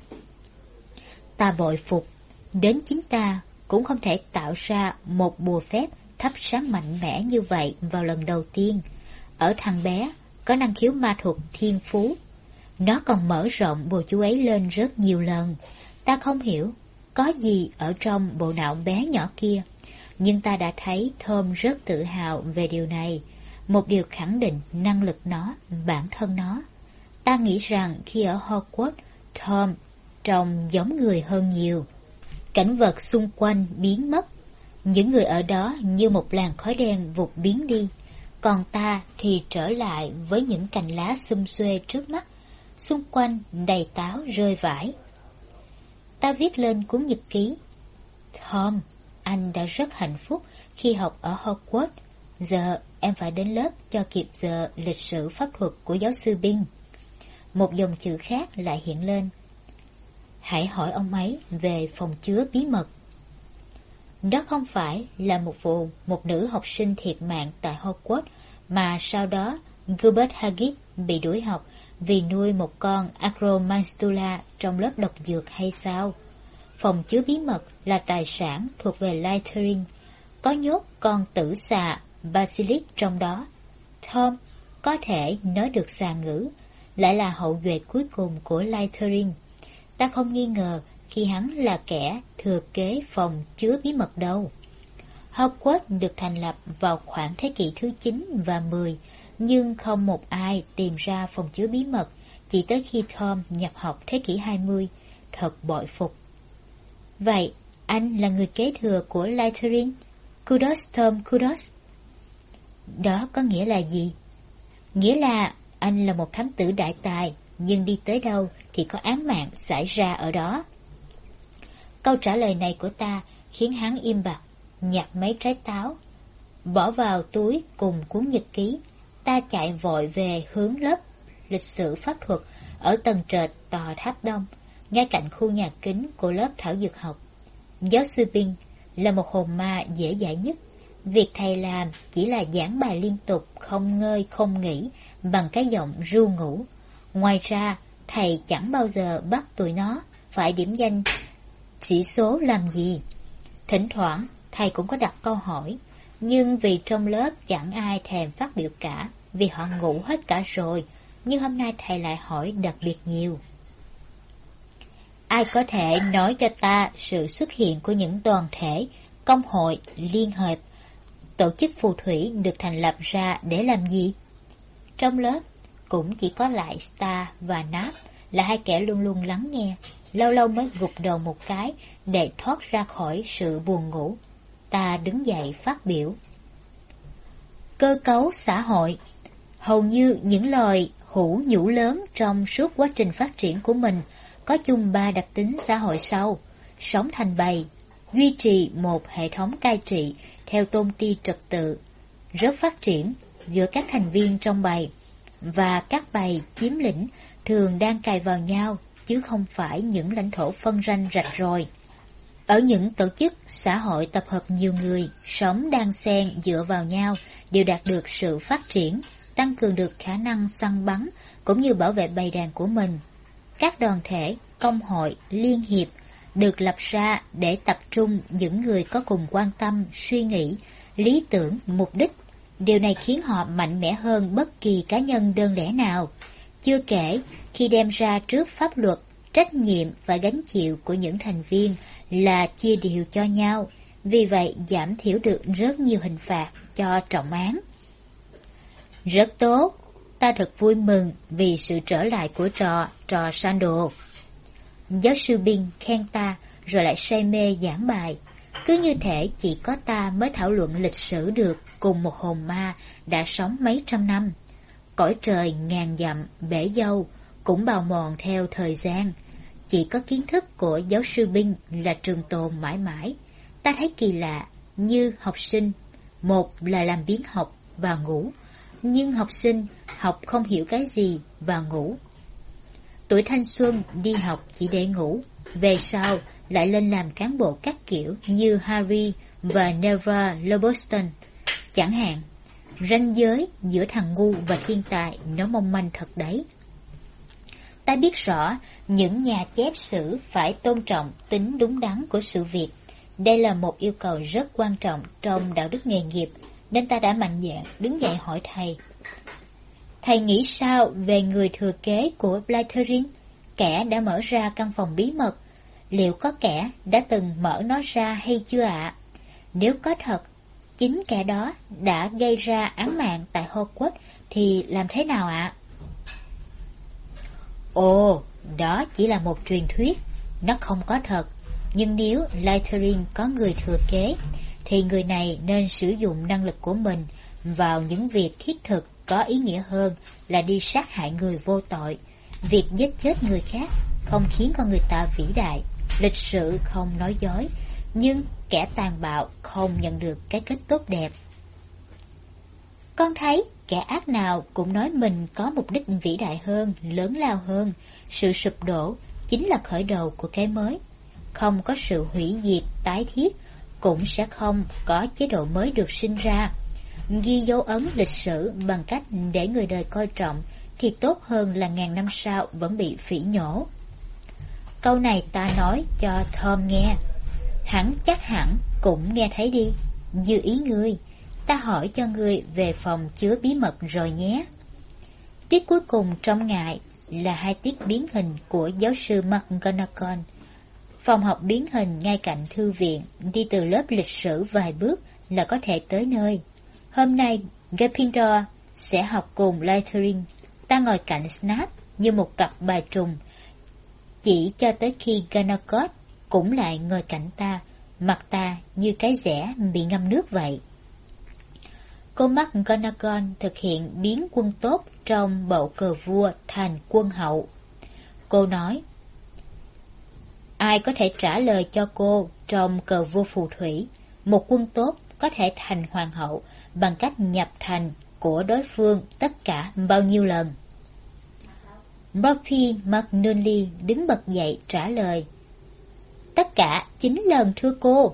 Ta bội phục, đến chính ta cũng không thể tạo ra một bùa phép thắp sáng mạnh mẽ như vậy vào lần đầu tiên. Ở thằng bé có năng khiếu ma thuật thiên phú. Nó còn mở rộng bùa chú ấy lên rất nhiều lần. Ta không hiểu có gì ở trong bộ não bé nhỏ kia, nhưng ta đã thấy Tom rất tự hào về điều này. Một điều khẳng định năng lực nó, bản thân nó. Ta nghĩ rằng khi ở Hogwarts, Tom trông giống người hơn nhiều. Cảnh vật xung quanh biến mất. Những người ở đó như một làn khói đen vụt biến đi. Còn ta thì trở lại với những cành lá xum xuê trước mắt. Xung quanh đầy táo rơi vãi. Ta viết lên cuốn nhật ký. Tom, anh đã rất hạnh phúc khi học ở Hogwarts. Giờ em phải đến lớp cho kịp giờ lịch sử pháp thuật của giáo sư Bing. Một dòng chữ khác lại hiện lên. Hãy hỏi ông ấy về phòng chứa bí mật. Đó không phải là một vụ một nữ học sinh thiệt mạng tại Hogwarts, mà sau đó Gilbert Hagrid bị đuổi học vì nuôi một con Acromantula trong lớp độc dược hay sao? Phòng chứa bí mật là tài sản thuộc về Slytherin, có nhốt con tử xà Basilisk trong đó. Tom có thể nói được xà ngữ, lại là hậu duệ cuối cùng của Slytherin. Ta không nghi ngờ khi hắn là kẻ thừa kế phòng chứa bí mật đâu. Hogwarts được thành lập vào khoảng thế kỷ thứ 9 và 10, nhưng không một ai tìm ra phòng chứa bí mật chỉ tới khi Tom nhập học thế kỷ 20. Thật bội phục. Vậy, anh là người kế thừa của Slytherin? Kudos Tom, kudos. Đó có nghĩa là gì? Nghĩa là anh là một thám tử đại tài, nhưng đi tới đâu thì có án mạng xảy ra ở đó. Câu trả lời này của ta khiến hắn im bặt, nhặt mấy trái táo, bỏ vào túi cùng cuốn nhật ký. Ta chạy vội về hướng lớp lịch sử pháp thuật ở tầng trệt tòa tháp đông, ngay cạnh khu nhà kính của lớp thảo dược học. Giáo sư Bing là một hồn ma dễ dãi nhất. Việc thầy làm chỉ là giảng bài liên tục, không ngơi không nghỉ, bằng cái giọng ru ngủ. Ngoài ra, thầy chẳng bao giờ bắt tụi nó phải điểm danh chỉ số làm gì. Thỉnh thoảng, thầy cũng có đặt câu hỏi, nhưng vì trong lớp chẳng ai thèm phát biểu cả, vì họ ngủ hết cả rồi. Nhưng hôm nay thầy lại hỏi đặc biệt nhiều. Ai có thể nói cho ta sự xuất hiện của những đoàn thể, công hội, liên hợp, tổ chức phù thủy được thành lập ra để làm gì? Trong lớp cũng chỉ có lại Star và Nap là hai kẻ luôn luôn lắng nghe, lâu lâu mới gục đầu một cái để thoát ra khỏi sự buồn ngủ. Ta đứng dậy phát biểu. Cơ cấu xã hội. Hầu như những loài hữu nhũ lớn trong suốt quá trình phát triển của mình có chung 3 đặc tính xã hội sau: sống thành bầy, duy trì một hệ thống cai trị theo tôn ti trật tự, rất phát triển giữa các thành viên trong bầy, và các bầy chiếm lĩnh thường đang cài vào nhau chứ không phải những lãnh thổ phân ranh rạch ròi. Ở những tổ chức xã hội tập hợp nhiều người sống đan xen dựa vào nhau đều đạt được sự phát triển, tăng cường được khả năng săn bắn cũng như bảo vệ bầy đàn của mình. Các đoàn thể, công hội, liên hiệp được lập ra để tập trung những người có cùng quan tâm, suy nghĩ, lý tưởng, mục đích. Điều này khiến họ mạnh mẽ hơn bất kỳ cá nhân đơn lẻ nào. Chưa kể, khi đem ra trước pháp luật, trách nhiệm và gánh chịu của những thành viên là chia đều cho nhau, vì vậy giảm thiểu được rất nhiều hình phạt cho trọng án. Rất tốt, ta thật vui mừng vì sự trở lại của trò Sandal. Giáo sư Bing khen ta rồi lại say mê giảng bài. Cứ như thể chỉ có ta mới thảo luận lịch sử được cùng một hồn ma đã sống mấy trăm năm. Cõi trời ngàn dặm bể dâu cũng bào mòn theo thời gian. Chỉ có kiến thức của giáo sư Bing là trường tồn mãi mãi. Ta thấy kỳ lạ như học sinh, một là làm biếng học và ngủ, nhưng học sinh học không hiểu cái gì và ngủ. Tuổi thanh xuân đi học chỉ để ngủ, về sau lại lên làm cán bộ các kiểu như Harry và Neville Longbottom. Chẳng hạn, ranh giới giữa thằng ngu và thiên tài nó mong manh thật đấy. Ta biết rõ những nhà chép sử phải tôn trọng tính đúng đắn của sự việc. Đây là một yêu cầu rất quan trọng trong đạo đức nghề nghiệp, nên ta đã mạnh dạn đứng dậy hỏi thầy. Thầy nghĩ sao về người thừa kế của Slytherin, kẻ đã mở ra căn phòng bí mật? Liệu có kẻ đã từng mở nó ra hay chưa ạ? Nếu có thật, chính kẻ đó đã gây ra án mạng tại Hogwarts thì làm thế nào ạ? Ồ, đó chỉ là một truyền thuyết, nó không có thật. Nhưng nếu Slytherin có người thừa kế, thì người này nên sử dụng năng lực của mình vào những việc thiết thực có ý nghĩa hơn là đi sát hại người vô tội. Việc giết chết người khác không khiến con người ta vĩ đại, lịch sử không nói dối, nhưng kẻ tàn bạo không nhận được cái kết tốt đẹp. Con thấy kẻ ác nào cũng nói mình có mục đích vĩ đại hơn, lớn lao hơn. Sự sụp đổ chính là khởi đầu của cái mới. Không có sự hủy diệt tái thiết, cũng sẽ không có chế độ mới được sinh ra. Ghi dấu ấn lịch sử bằng cách để người đời coi trọng thì tốt hơn là ngàn năm sau vẫn bị phỉ nhổ. Câu này ta nói cho Tom nghe. Hắn chắc hẳn cũng nghe thấy đi. Như ý ngươi, ta hỏi cho ngươi về phòng chứa bí mật rồi nhé. Tiết cuối cùng trong ngày là 2 tiết biến hình của giáo sư McGonagall. Phòng học biến hình ngay cạnh thư viện, đi từ lớp lịch sử vài bước là có thể tới nơi. Hôm nay, Gryffindor sẽ học cùng Slytherin. Ta ngồi cạnh Snape như một cặp bài trùng, chỉ cho tới khi McGonagall cũng lại ngồi cạnh ta, mặt ta như cái dẻ bị ngâm nước vậy. Cô McGonagall thực hiện biến quân tốt trong bộ cờ vua thành quân hậu. Cô nói, ai có thể trả lời cho cô trong cờ vua phù thủy, một quân tốt có thể thành hoàng hậu bằng cách nhập thành của đối phương tất cả bao nhiêu lần? Murphy McNulty đứng bật dậy trả lời, tất cả 9 lần thưa cô.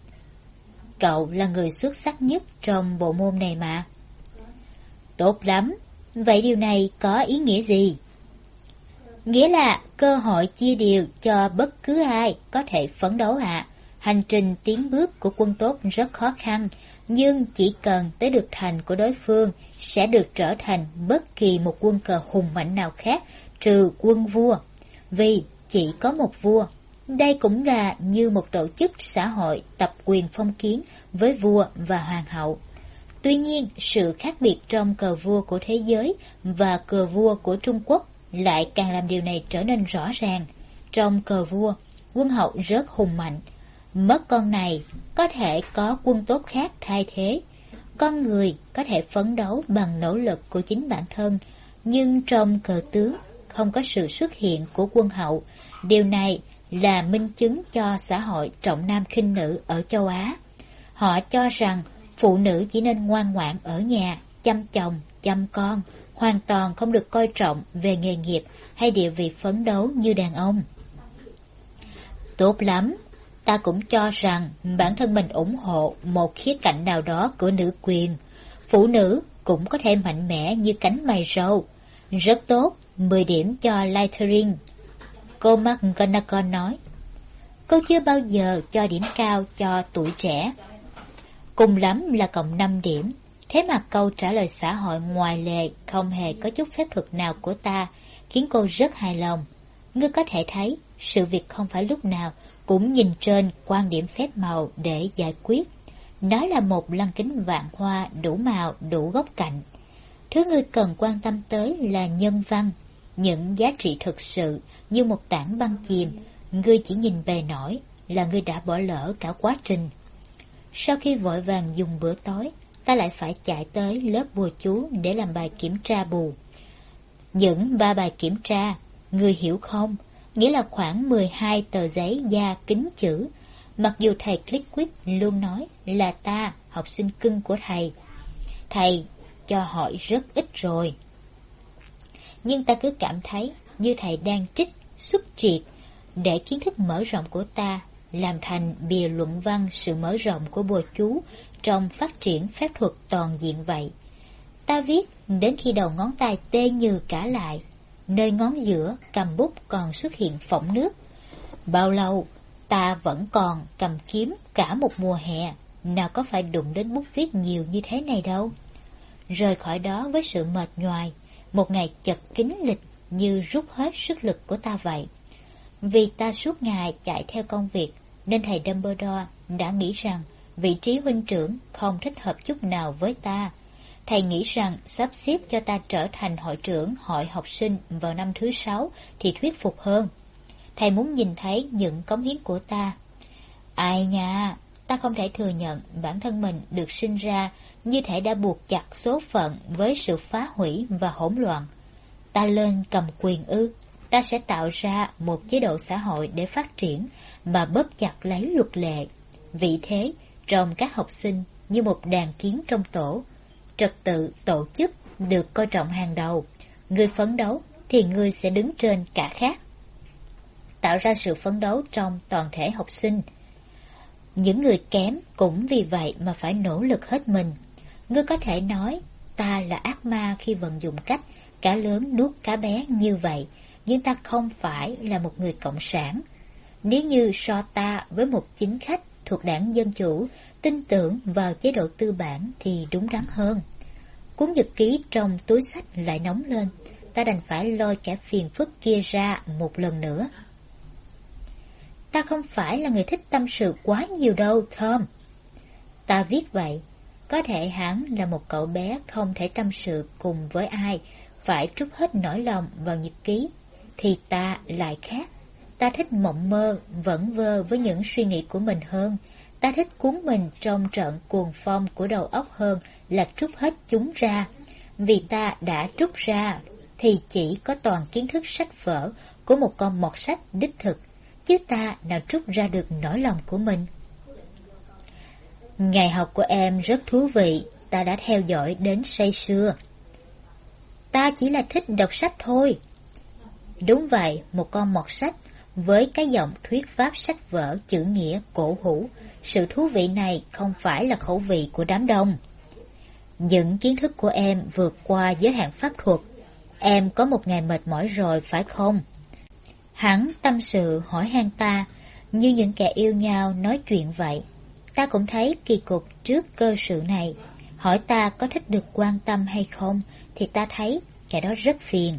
Cậu là người xuất sắc nhất trong bộ môn này mà. Tốt lắm, vậy điều này có ý nghĩa gì? Nghĩa là cơ hội chia đều cho bất cứ ai có thể phấn đấu ạ. Hành trình tiến bước của quân tốt rất khó khăn, nhưng chỉ cần tới được thành của đối phương sẽ được trở thành bất kỳ một quân cờ hùng mạnh nào khác trừ quân vua. Vì chỉ có một vua. Đây cũng là như một tổ chức xã hội tập quyền phong kiến với vua và hoàng hậu. Tuy nhiên, sự khác biệt trong cờ vua của thế giới và cờ vua của Trung Quốc lại càng làm điều này trở nên rõ ràng. Trong cờ vua, quân hậu rất hùng mạnh. Mất con này, có thể có quân tốt khác thay thế. Con người có thể phấn đấu bằng nỗ lực của chính bản thân, nhưng trong cờ tướng không có sự xuất hiện của quân hậu. Điều này là minh chứng cho xã hội trọng nam khinh nữ ở châu Á. Họ cho rằng phụ nữ chỉ nên ngoan ngoãn ở nhà, chăm chồng, chăm con, hoàn toàn không được coi trọng về nghề nghiệp hay địa vị phấn đấu như đàn ông. Tốt lắm, ta cũng cho rằng bản thân mình ủng hộ một khía cạnh nào đó của nữ quyền. Phụ nữ cũng có thể mạnh mẽ như cánh mày râu. Rất tốt, 10 điểm cho Slytherin. Cô McGonagall nói. Cô chưa bao giờ cho điểm cao cho tuổi trẻ. Cùng lắm là cộng 5 điểm. Thế mà câu trả lời xã hội ngoài lề không hề có chút phép thuật nào của ta khiến cô rất hài lòng. Ngươi có thể thấy sự việc không phải lúc nào cũng nhìn trên quan điểm phép màu để giải quyết. Nó là một lăng kính vạn hoa đủ màu đủ góc cạnh. Thứ ngươi cần quan tâm tới là nhân văn, những giá trị thực sự như một tảng băng chìm. Ngươi chỉ nhìn bề nổi là ngươi đã bỏ lỡ cả quá trình. Sau khi vội vàng dùng bữa tối, ta lại phải chạy tới lớp bùa chú để làm bài kiểm tra bù. Những 3 bài kiểm tra, ngươi hiểu không? Nghĩa là khoảng 12 tờ giấy da kính chữ. Mặc dù thầy Flitwick luôn nói là ta, học sinh cưng của thầy. Thầy cho hỏi rất ít rồi. Nhưng ta cứ cảm thấy như thầy đang trích xuất triệt để kiến thức mở rộng của ta làm thành bìa luận văn sự mở rộng của bùa chú trong phát triển phép thuật toàn diện vậy. Ta viết đến khi đầu ngón tay tê như cả lại, nơi ngón giữa cầm bút còn xuất hiện phỏng nước. Bao lâu ta vẫn còn cầm kiếm cả một mùa hè, nào có phải đụng đến bút viết nhiều như thế này đâu. Rời khỏi đó với sự mệt nhoài, một ngày chật kín lịch như rút hết sức lực của ta vậy. Vì ta suốt ngày chạy theo công việc, nên thầy Dumbledore đã nghĩ rằng vị trí huynh trưởng không thích hợp chút nào với ta. Thầy nghĩ rằng sắp xếp cho ta trở thành hội trưởng hội học sinh vào năm thứ 6 thì thuyết phục hơn. Thầy muốn nhìn thấy những cống hiến của ta. Ai nha, ta không thể thừa nhận bản thân mình được sinh ra như thể đã buộc chặt số phận với sự phá hủy và hỗn loạn. Ta lên cầm quyền ư? Ta sẽ tạo ra một chế độ xã hội để phát triển mà bóp chặt lấy luật lệ. Vì thế, trong các học sinh như một đàn kiến trong tổ, trật tự tổ chức được coi trọng hàng đầu. Người phấn đấu thì người sẽ đứng trên cả khác. Tạo ra sự phấn đấu trong toàn thể học sinh. Những người kém cũng vì vậy mà phải nỗ lực hết mình. Ngươi có thể nói ta là ác ma khi vận dụng cách cá lớn nuốt cá bé như vậy, nhưng ta không phải là một người cộng sản. Nếu như so ta với một chính khách thuộc đảng Dân Chủ tin tưởng vào chế độ tư bản thì đúng đắn hơn. Cuốn nhật ký trong túi xách lại nóng lên, ta đành phải lôi kẻ phiền phức kia ra một lần nữa. Ta không phải là người thích tâm sự quá nhiều đâu, Tom. Ta viết vậy, có thể hắn là một cậu bé không thể tâm sự cùng với ai, phải trút hết nỗi lòng vào nhật ký. Thì ta lại khác. Ta thích mộng mơ, vẩn vơ với những suy nghĩ của mình hơn. Ta thích cuốn mình trong trận cuồng phong của đầu óc hơn là trút hết chúng ra. Vì ta đã trút ra thì chỉ có toàn kiến thức sách vở của một con mọt sách đích thực, chứ ta nào trút ra được nỗi lòng của mình. Ngày học của em rất thú vị, ta đã theo dõi đến say sưa. Ta chỉ là thích đọc sách thôi. Đúng vậy, một con mọt sách với cái giọng thuyết pháp sách vở chữ nghĩa cổ hủ. Sự thú vị này không phải là khẩu vị của đám đông. Những kiến thức của em vượt qua giới hạn pháp thuật. Em có một ngày mệt mỏi rồi phải không? Hắn tâm sự hỏi han ta, như những kẻ yêu nhau nói chuyện vậy. Ta cũng thấy kỳ cục trước cơ sự này. Hỏi ta có thích được quan tâm hay không, thì ta thấy kẻ đó rất phiền.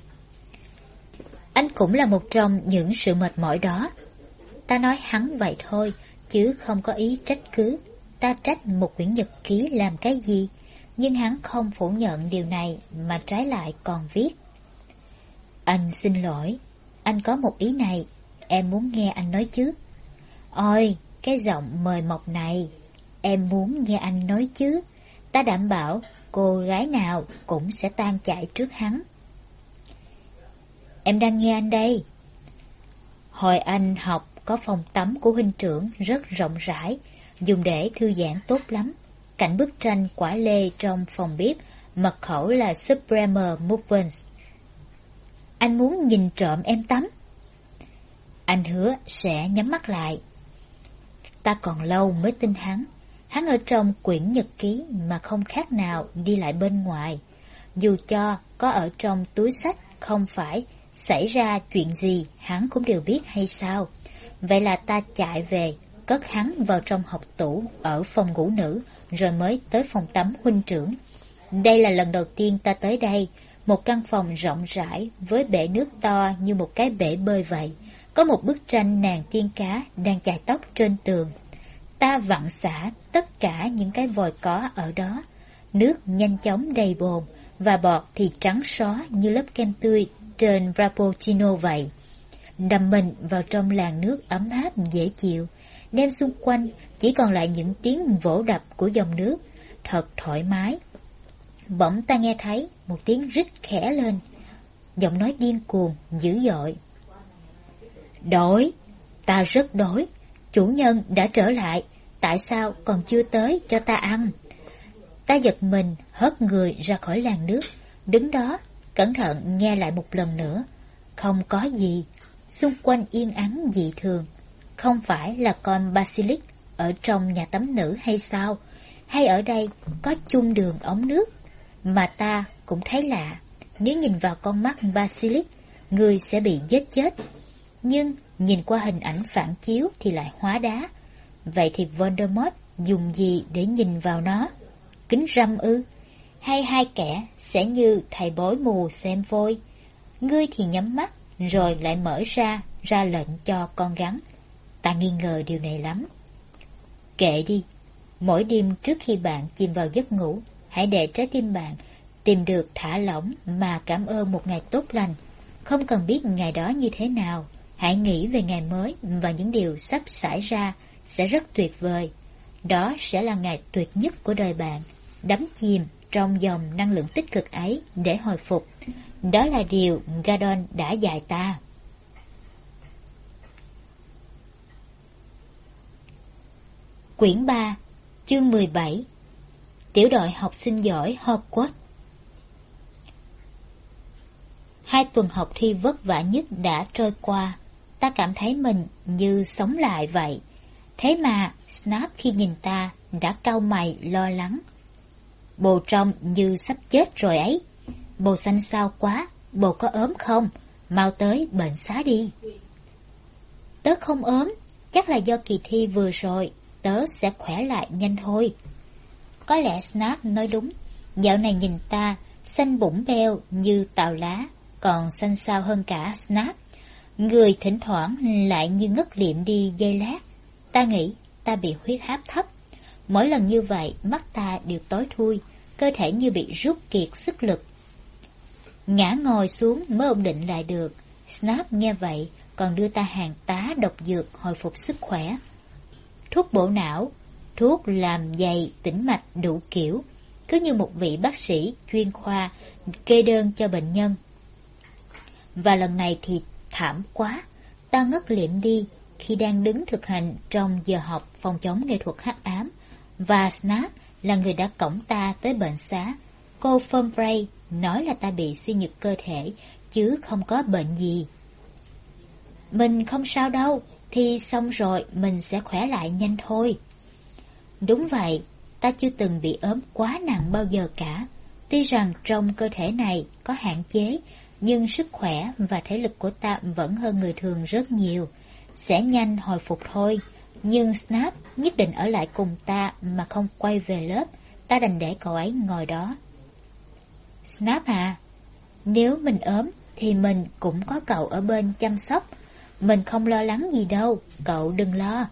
Anh cũng là một trong những sự mệt mỏi đó. Ta nói hắn vậy thôi, chứ không có ý trách cứ. Ta trách một quyển nhật ký làm cái gì? Nhưng hắn không phủ nhận điều này, mà trái lại còn viết. Anh xin lỗi, anh có một ý này, em muốn nghe anh nói chứ. Ôi, cái giọng mời mọc này, em muốn nghe anh nói chứ. Ta đảm bảo cô gái nào cũng sẽ tan chạy trước hắn. Em đang nghe anh đây. Hồi anh học có phòng tắm của huynh trưởng rất rộng rãi, dùng để thư giãn tốt lắm. Cạnh bức tranh quả lê trong phòng bếp, mật khẩu là Supreme Movements. Anh muốn nhìn trộm em tắm. Anh hứa sẽ nhắm mắt lại. Ta còn lâu mới tin hắn. Hắn ở trong quyển nhật ký mà không khác nào đi lại bên ngoài. Dù cho có ở trong túi xách không phải xảy ra chuyện gì hắn cũng đều biết hay sao. Vậy là ta chạy về, cất hắn vào trong học tủ ở phòng ngủ nữ, rồi mới tới phòng tắm huynh trưởng. Đây là lần đầu tiên ta tới đây, một căn phòng rộng rãi với bể nước to như một cái bể bơi vậy. Có một bức tranh nàng tiên cá đang chải tóc trên tường. Ta vặn xả tất cả những cái vòi có ở đó. Nước nhanh chóng đầy bồn, và bọt thì trắng xóa như lớp kem tươi trên frappuccino vậy. Đầm mình vào trong làn nước ấm áp dễ chịu, đem xung quanh chỉ còn lại những tiếng vỗ đập của dòng nước, thật thoải mái. Bỗng ta nghe thấy một tiếng rít khẽ lên, giọng nói điên cuồng, dữ dội. Đói, ta rất đói, chủ nhân đã trở lại, tại sao còn chưa tới cho ta ăn? Ta giật mình hất người ra khỏi làn nước, đứng đó, cẩn thận nghe lại một lần nữa. Không có gì, xung quanh yên ắng dị thường. Không phải là con Basilisk ở trong nhà tắm nữ hay sao? Hay ở đây có chung đường ống nước? Mà ta cũng thấy lạ, nếu nhìn vào con mắt Basilisk, người sẽ bị giết chết. Nhưng nhìn qua hình ảnh phản chiếu thì lại hóa đá. Vậy thì Voldemort dùng gì để nhìn vào nó? Kính râm ư? Hay hai kẻ sẽ như thầy bói mù xem phôi? Ngươi thì nhắm mắt, rồi lại mở ra lệnh cho con rắn. Ta nghi ngờ điều này lắm. Kệ đi, mỗi đêm trước khi bạn chìm vào giấc ngủ, hãy để trái tim bạn tìm được thả lỏng mà cảm ơn một ngày tốt lành. Không cần biết ngày đó như thế nào, hãy nghĩ về ngày mới và những điều sắp xảy ra sẽ rất tuyệt vời. Đó sẽ là ngày tuyệt nhất của đời bạn. Đắm chìm trong dòng năng lượng tích cực ấy để hồi phục. Đó là điều Gordon đã dạy ta. Quyển 3, chương 17. Tiểu đội học sinh giỏi Hogwarts. 2 tuần học thi vất vả nhất đã trôi qua. Ta cảm thấy mình như sống lại vậy. Thế mà Snape khi nhìn ta đã cau mày lo lắng. Bồ trông như sắp chết rồi ấy. Bồ xanh xao quá, bồ có ốm không? Mau tới bệnh xá đi. Tớ không ốm, chắc là do kỳ thi vừa rồi, tớ sẽ khỏe lại nhanh thôi. Có lẽ Snape nói đúng, dạo này nhìn ta xanh bủng beo như tàu lá, còn xanh xao hơn cả Snape. Người thỉnh thoảng lại như ngất liệm đi giây lát. Ta nghĩ ta bị huyết áp thấp. Mỗi lần như vậy mắt ta đều tối thui, cơ thể như bị rút kiệt sức lực. Ngã ngồi xuống mới ổn định lại được. Snape nghe vậy còn đưa ta hàng tá độc dược hồi phục sức khỏe. Thuốc bổ não, thuốc làm dày tĩnh mạch đủ kiểu, cứ như một vị bác sĩ chuyên khoa kê đơn cho bệnh nhân. Và lần này thì thảm quá, ta ngất liệm đi khi đang đứng thực hành trong giờ học phòng chống nghệ thuật hắc ám, và Snape là người đã cõng ta tới bệnh xá. Cô Fumfrey nói là ta bị suy nhược cơ thể, chứ không có bệnh gì. Mình không sao đâu, thi xong rồi mình sẽ khỏe lại nhanh thôi. Đúng vậy, ta chưa từng bị ốm quá nặng bao giờ cả. Tuy rằng trong cơ thể này có hạn chế, nhưng sức khỏe và thể lực của ta vẫn hơn người thường rất nhiều. Sẽ nhanh hồi phục thôi. Nhưng Snape nhất định ở lại cùng ta mà không quay về lớp. Ta đành để cậu ấy ngồi đó. Snape à, nếu mình ốm thì mình cũng có cậu ở bên chăm sóc. Mình không lo lắng gì đâu, cậu đừng lo.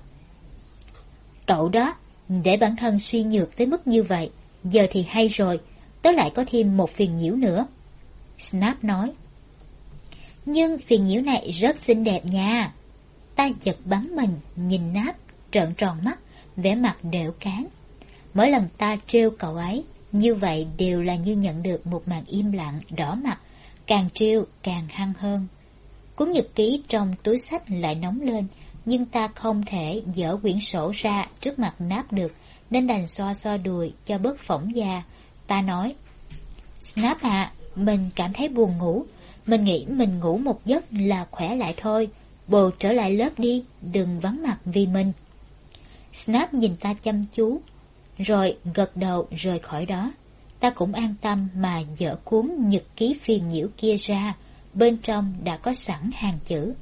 Cậu đó, để bản thân suy nhược tới mức như vậy, giờ thì hay rồi, tớ lại có thêm một phiền nhiễu nữa. Snape nói. Nhưng phiền nhiễu này rất xinh đẹp nha. Ta giật bắn mình, nhìn Náp, trợn tròn mắt, vẻ mặt đểu cán. Mỗi lần ta trêu cậu ấy, như vậy đều là như nhận được một màn im lặng, đỏ mặt, càng trêu càng hăng hơn. Cuốn nhật ký trong túi xách lại nóng lên, nhưng ta không thể dỡ quyển sổ ra trước mặt Náp được, nên đành xoa xoa đùi cho bớt phỏng da. Ta nói, Snape à, mình cảm thấy buồn ngủ, mình nghĩ mình ngủ một giấc là khỏe lại thôi, bồ trở lại lớp đi, đừng vắng mặt vì mình. Snape nhìn ta chăm chú, rồi gật đầu rời khỏi đó. Ta cũng an tâm mà dỡ cuốn nhật ký phiền nhiễu kia ra, bên trong đã có sẵn hàng chữ.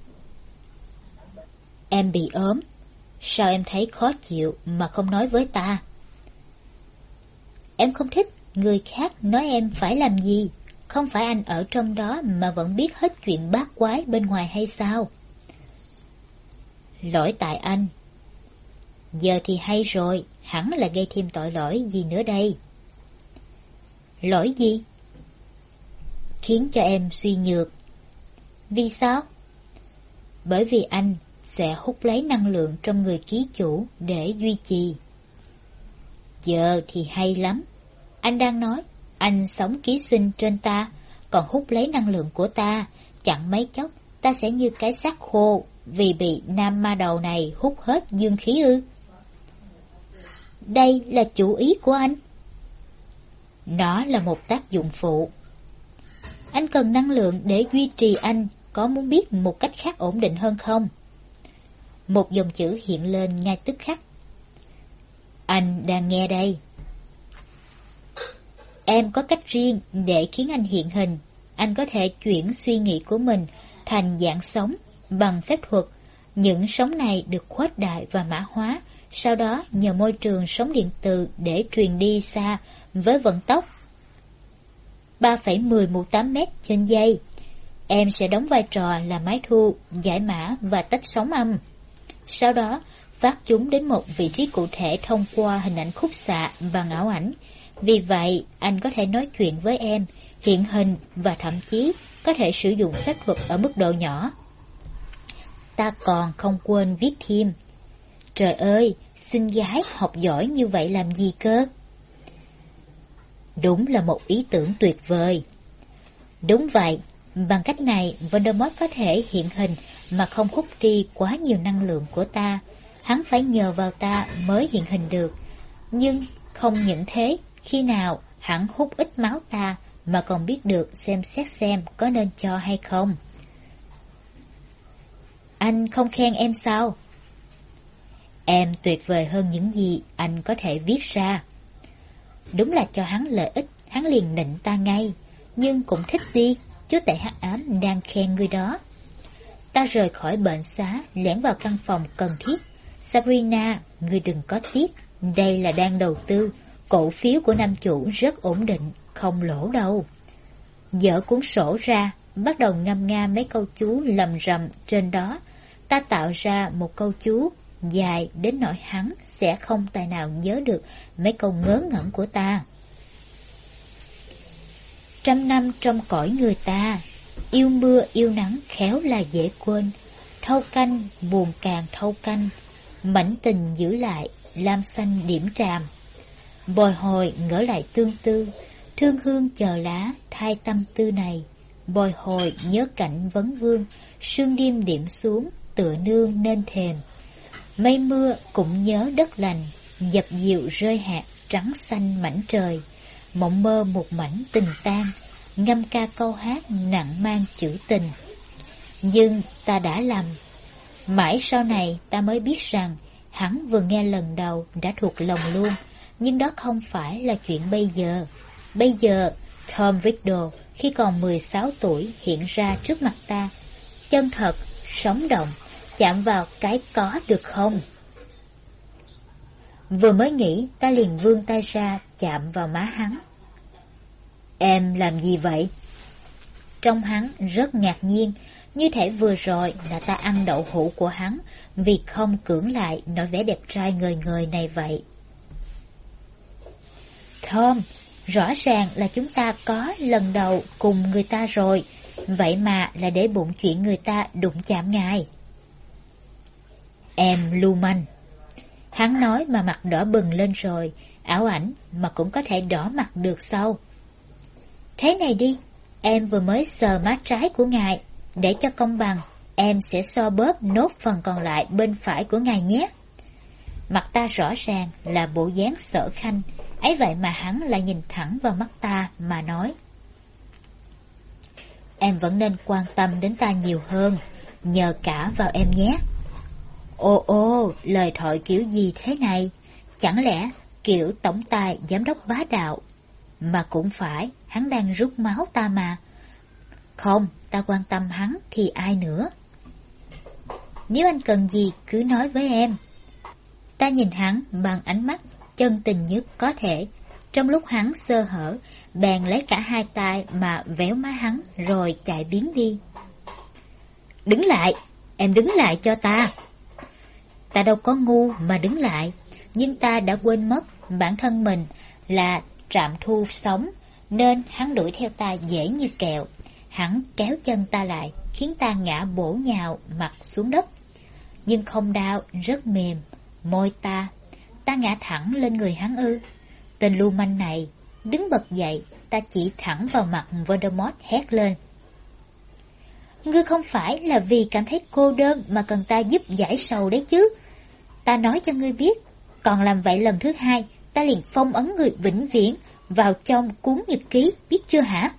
Em bị ốm, sao em thấy khó chịu mà không nói với ta? Em không thích người khác nói em phải làm gì, không phải anh ở trong đó mà vẫn biết hết chuyện bát quái bên ngoài hay sao? Lỗi tại anh. Giờ thì hay rồi, hẳn là gây thêm tội lỗi gì nữa đây? Lỗi gì? Khiến cho em suy nhược. Vì sao? Bởi vì anh sẽ hút lấy năng lượng trong người ký chủ để duy trì. Giờ thì hay lắm. Anh đang nói anh sống ký sinh trên ta, còn hút lấy năng lượng của ta. Chẳng mấy chốc ta sẽ như cái xác khô vì bị nam ma đầu này hút hết dương khí ư? Đây là chủ ý của anh. Nó là một tác dụng phụ. Anh cần năng lượng để duy trì anh, có muốn biết một cách khác ổn định hơn không? Một dòng chữ hiện lên ngay tức khắc. Anh đang nghe đây. Em có cách riêng để khiến anh hiện hình. Anh có thể chuyển suy nghĩ của mình thành dạng sống bằng phép thuật. Những sóng này được khuếch đại và mã hóa, sau đó nhờ môi trường sóng điện từ để truyền đi xa với vận tốc 3,1018 mét trên giây. Em sẽ đóng vai trò là máy thu, giải mã và tách sóng âm. Sau đó, phát chúng đến một vị trí cụ thể thông qua hình ảnh khúc xạ và ảo ảnh. Vì vậy, anh có thể nói chuyện với em, hiện hình và thậm chí có thể sử dụng phép thuật ở mức độ nhỏ. Ta còn không quên viết thêm. Trời ơi, xinh gái học giỏi như vậy làm gì cơ? Đúng là một ý tưởng tuyệt vời. Đúng vậy, bằng cách này Voldemort có thể hiện hình mà không hút đi quá nhiều năng lượng của ta. Hắn phải nhờ vào ta mới hiện hình được. Nhưng không những thế, khi nào hắn hút ít máu ta mà còn biết được xem xét xem có nên cho hay không. Anh không khen em sao? Em tuyệt vời hơn những gì anh có thể viết ra. Đúng là cho hắn lợi ích, hắn liền nịnh ta ngay. Nhưng cũng thích đi, chúa tể hắc ám đang khen người đó. Ta rời khỏi bệnh xá, lẻn vào căn phòng cần thiết. Sabrina, ngươi đừng có tiếc, đây là đang đầu tư. Cổ phiếu của nam chủ rất ổn định, không lỗ đâu. Dở cuốn sổ ra, bắt đầu ngâm nga mấy câu chú lầm rầm trên đó. Ta tạo ra một câu chú dài đến nỗi hắn sẽ không tài nào nhớ được mấy câu ngớ ngẩn của ta. 100 năm trong cõi người ta, yêu mưa yêu nắng khéo là dễ quên. Thâu canh buồn càng thâu canh, mảnh tình giữ lại lam xanh điểm tràm. Bồi hồi ngỡ lại tương tư, thương hương chờ lá thay tâm tư này. Bồi hồi nhớ cảnh vấn vương, sương đêm điểm xuống tựa nương nên thềm. Mây mưa cũng nhớ đất lành, dập dịu rơi hạt trắng xanh mảnh trời. Mộng mơ một mảnh tình tan, ngâm ca câu hát nặng mang chữ tình. Nhưng ta đã lầm. Mãi sau này ta mới biết rằng hắn vừa nghe lần đầu đã thuộc lòng luôn. Nhưng đó không phải là chuyện bây giờ. Bây giờ, Tom Riddle khi còn 16 tuổi hiện ra trước mặt ta. Chân thật, sống động, chạm vào cái có được không? Vừa mới nghĩ, ta liền vươn tay ra chạm vào má hắn. Em làm gì vậy? Trông hắn rất ngạc nhiên, như thể vừa rồi là ta ăn đậu hũ của hắn vì không cưỡng lại nỗi vẻ đẹp trai ngời ngời này vậy. Tom, rõ ràng là chúng ta có lần đầu cùng người ta rồi, vậy mà là để bụng chuyện người ta đụng chạm ngài. Em lưu manh. Hắn nói mà mặt đỏ bừng lên rồi, ảo ảnh mà cũng có thể đỏ mặt được sao? Thế này đi, em vừa mới sờ má trái của ngài, để cho công bằng, em sẽ so bóp nốt phần còn lại bên phải của ngài nhé. Mặt ta rõ ràng là bộ dáng sở khanh, ấy vậy mà hắn lại nhìn thẳng vào mắt ta mà nói. Em vẫn nên quan tâm đến ta nhiều hơn, nhờ cả vào em nhé. Ô, lời thoại kiểu gì thế này? Chẳng lẽ kiểu tổng tài giám đốc bá đạo? Mà cũng phải, hắn đang rút máu ta mà. Không, ta quan tâm hắn thì ai nữa? Nếu anh cần gì cứ nói với em. Ta nhìn hắn bằng ánh mắt chân tình nhất có thể. Trong lúc hắn sơ hở, bèn lấy cả hai tay mà véo má hắn rồi chạy biến đi. Đứng lại, em đứng lại cho ta. Ta đâu có ngu mà đứng lại, nhưng ta đã quên mất bản thân mình là trạm thu sống, nên hắn đuổi theo ta dễ như kẹo. Hắn kéo chân ta lại, khiến ta ngã bổ nhào mặt xuống đất. Nhưng không đau, rất mềm, môi ta ngã thẳng lên người hắn ư? Tên lưu manh này, đứng bật dậy, ta chỉ thẳng vào mặt Voldemort hét lên. Ngươi không phải là vì cảm thấy cô đơn mà cần ta giúp giải sầu đấy chứ? Ta nói cho ngươi biết, còn làm vậy lần thứ hai, ta liền phong ấn người vĩnh viễn, vào trong cuốn nhật ký, biết chưa hả?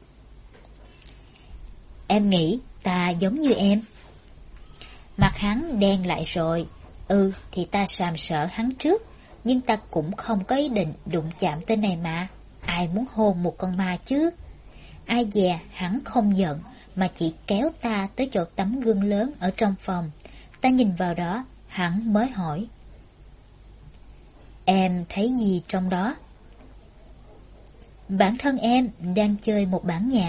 Em nghĩ ta giống như em. Mặt hắn đen lại rồi. Thì ta sàm sợ hắn trước, nhưng ta cũng không có ý định đụng chạm tên này mà. Ai muốn hôn một con ma chứ? Ai dè hắn không giận, mà chỉ kéo ta tới chỗ tấm gương lớn ở trong phòng. Ta nhìn vào đó, hắn mới hỏi. Em thấy gì trong đó? Bản thân em đang chơi một bản nhạc.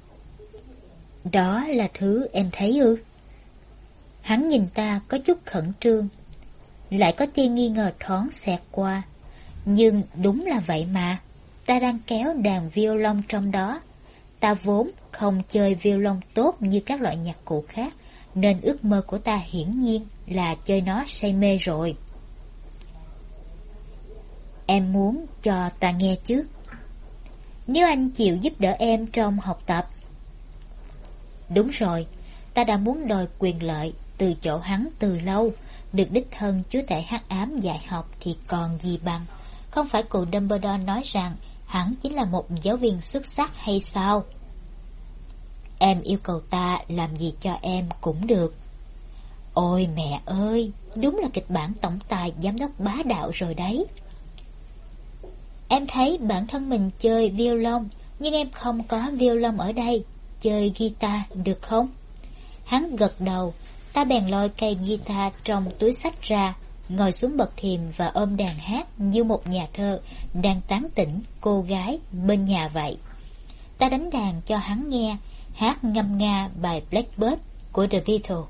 Đó là thứ em thấy ư? Hắn nhìn ta có chút khẩn trương. Lại có tia nghi ngờ thoáng xẹt qua. Nhưng đúng là vậy mà. Ta đang kéo đàn violon trong đó. Ta vốn không chơi violon tốt như các loại nhạc cụ khác, nên ước mơ của ta hiển nhiên là chơi nó say mê rồi. Em muốn cho ta nghe chứ? Nếu anh chịu giúp đỡ em trong học tập. Đúng rồi, ta đã muốn đòi quyền lợi từ chỗ hắn từ lâu. Được đích thân chúa tể hắc ám dạy học thì còn gì bằng. Không phải cụ Dumbledore nói rằng hắn chính là một giáo viên xuất sắc hay sao? Em yêu cầu ta làm gì cho em cũng được. Ôi mẹ ơi, đúng là kịch bản tổng tài giám đốc bá đạo rồi đấy. Em thấy bản thân mình chơi violon, nhưng em không có violon ở đây. Chơi guitar được không? Hắn gật đầu. Ta bèn lôi cây guitar trong túi xách ra, ngồi xuống bậc thềm và ôm đàn hát như một nhà thơ đang tán tỉnh cô gái bên nhà vậy. Ta đánh đàn cho hắn nghe, hát ngâm nga bài Blackbird của The Beatles.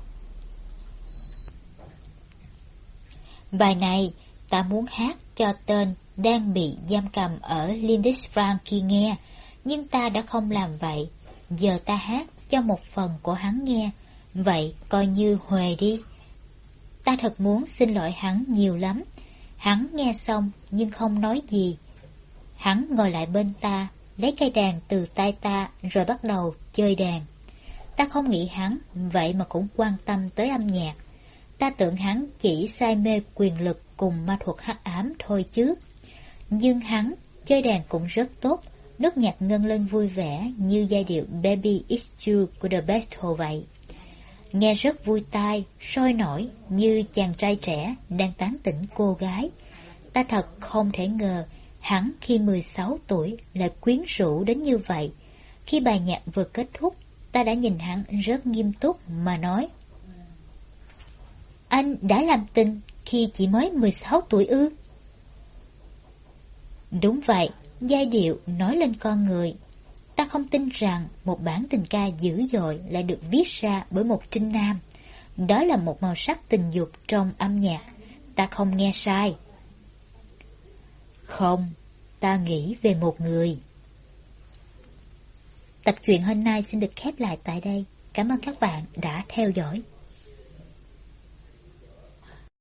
Bài này ta muốn hát cho tên đang bị giam cầm ở Lindisfarne kia nghe, nhưng ta đã không làm vậy. Giờ ta hát cho một phần của hắn nghe, vậy coi như huề đi. Ta thật muốn xin lỗi hắn nhiều lắm. Hắn nghe xong nhưng không nói gì. Hắn ngồi lại bên ta, lấy cây đàn từ tay ta rồi bắt đầu chơi đàn. Ta không nghĩ hắn vậy mà cũng quan tâm tới âm nhạc. Ta tưởng hắn chỉ say mê quyền lực cùng ma thuật hắc ám thôi chứ. Nhưng hắn chơi đàn cũng rất tốt. Nốt nhạc ngân lên vui vẻ như giai điệu Baby It's You của The Beatles vậy. Nghe rất vui tai, sôi nổi như chàng trai trẻ đang tán tỉnh cô gái. Ta thật không thể ngờ hắn khi 16 tuổi lại quyến rũ đến như vậy. Khi bài nhạc vừa kết thúc, ta đã nhìn hắn rất nghiêm túc mà nói. Anh đã làm tình khi chỉ mới 16 tuổi ư? Đúng vậy, giai điệu nói lên con người. Ta không tin rằng một bản tình ca dữ dội lại được viết ra bởi một trinh nam. Đó là một màu sắc tình dục trong âm nhạc. Ta không nghe sai. Không, ta nghĩ về một người. Tập truyện hôm nay xin được khép lại tại đây. Cảm ơn các bạn đã theo dõi.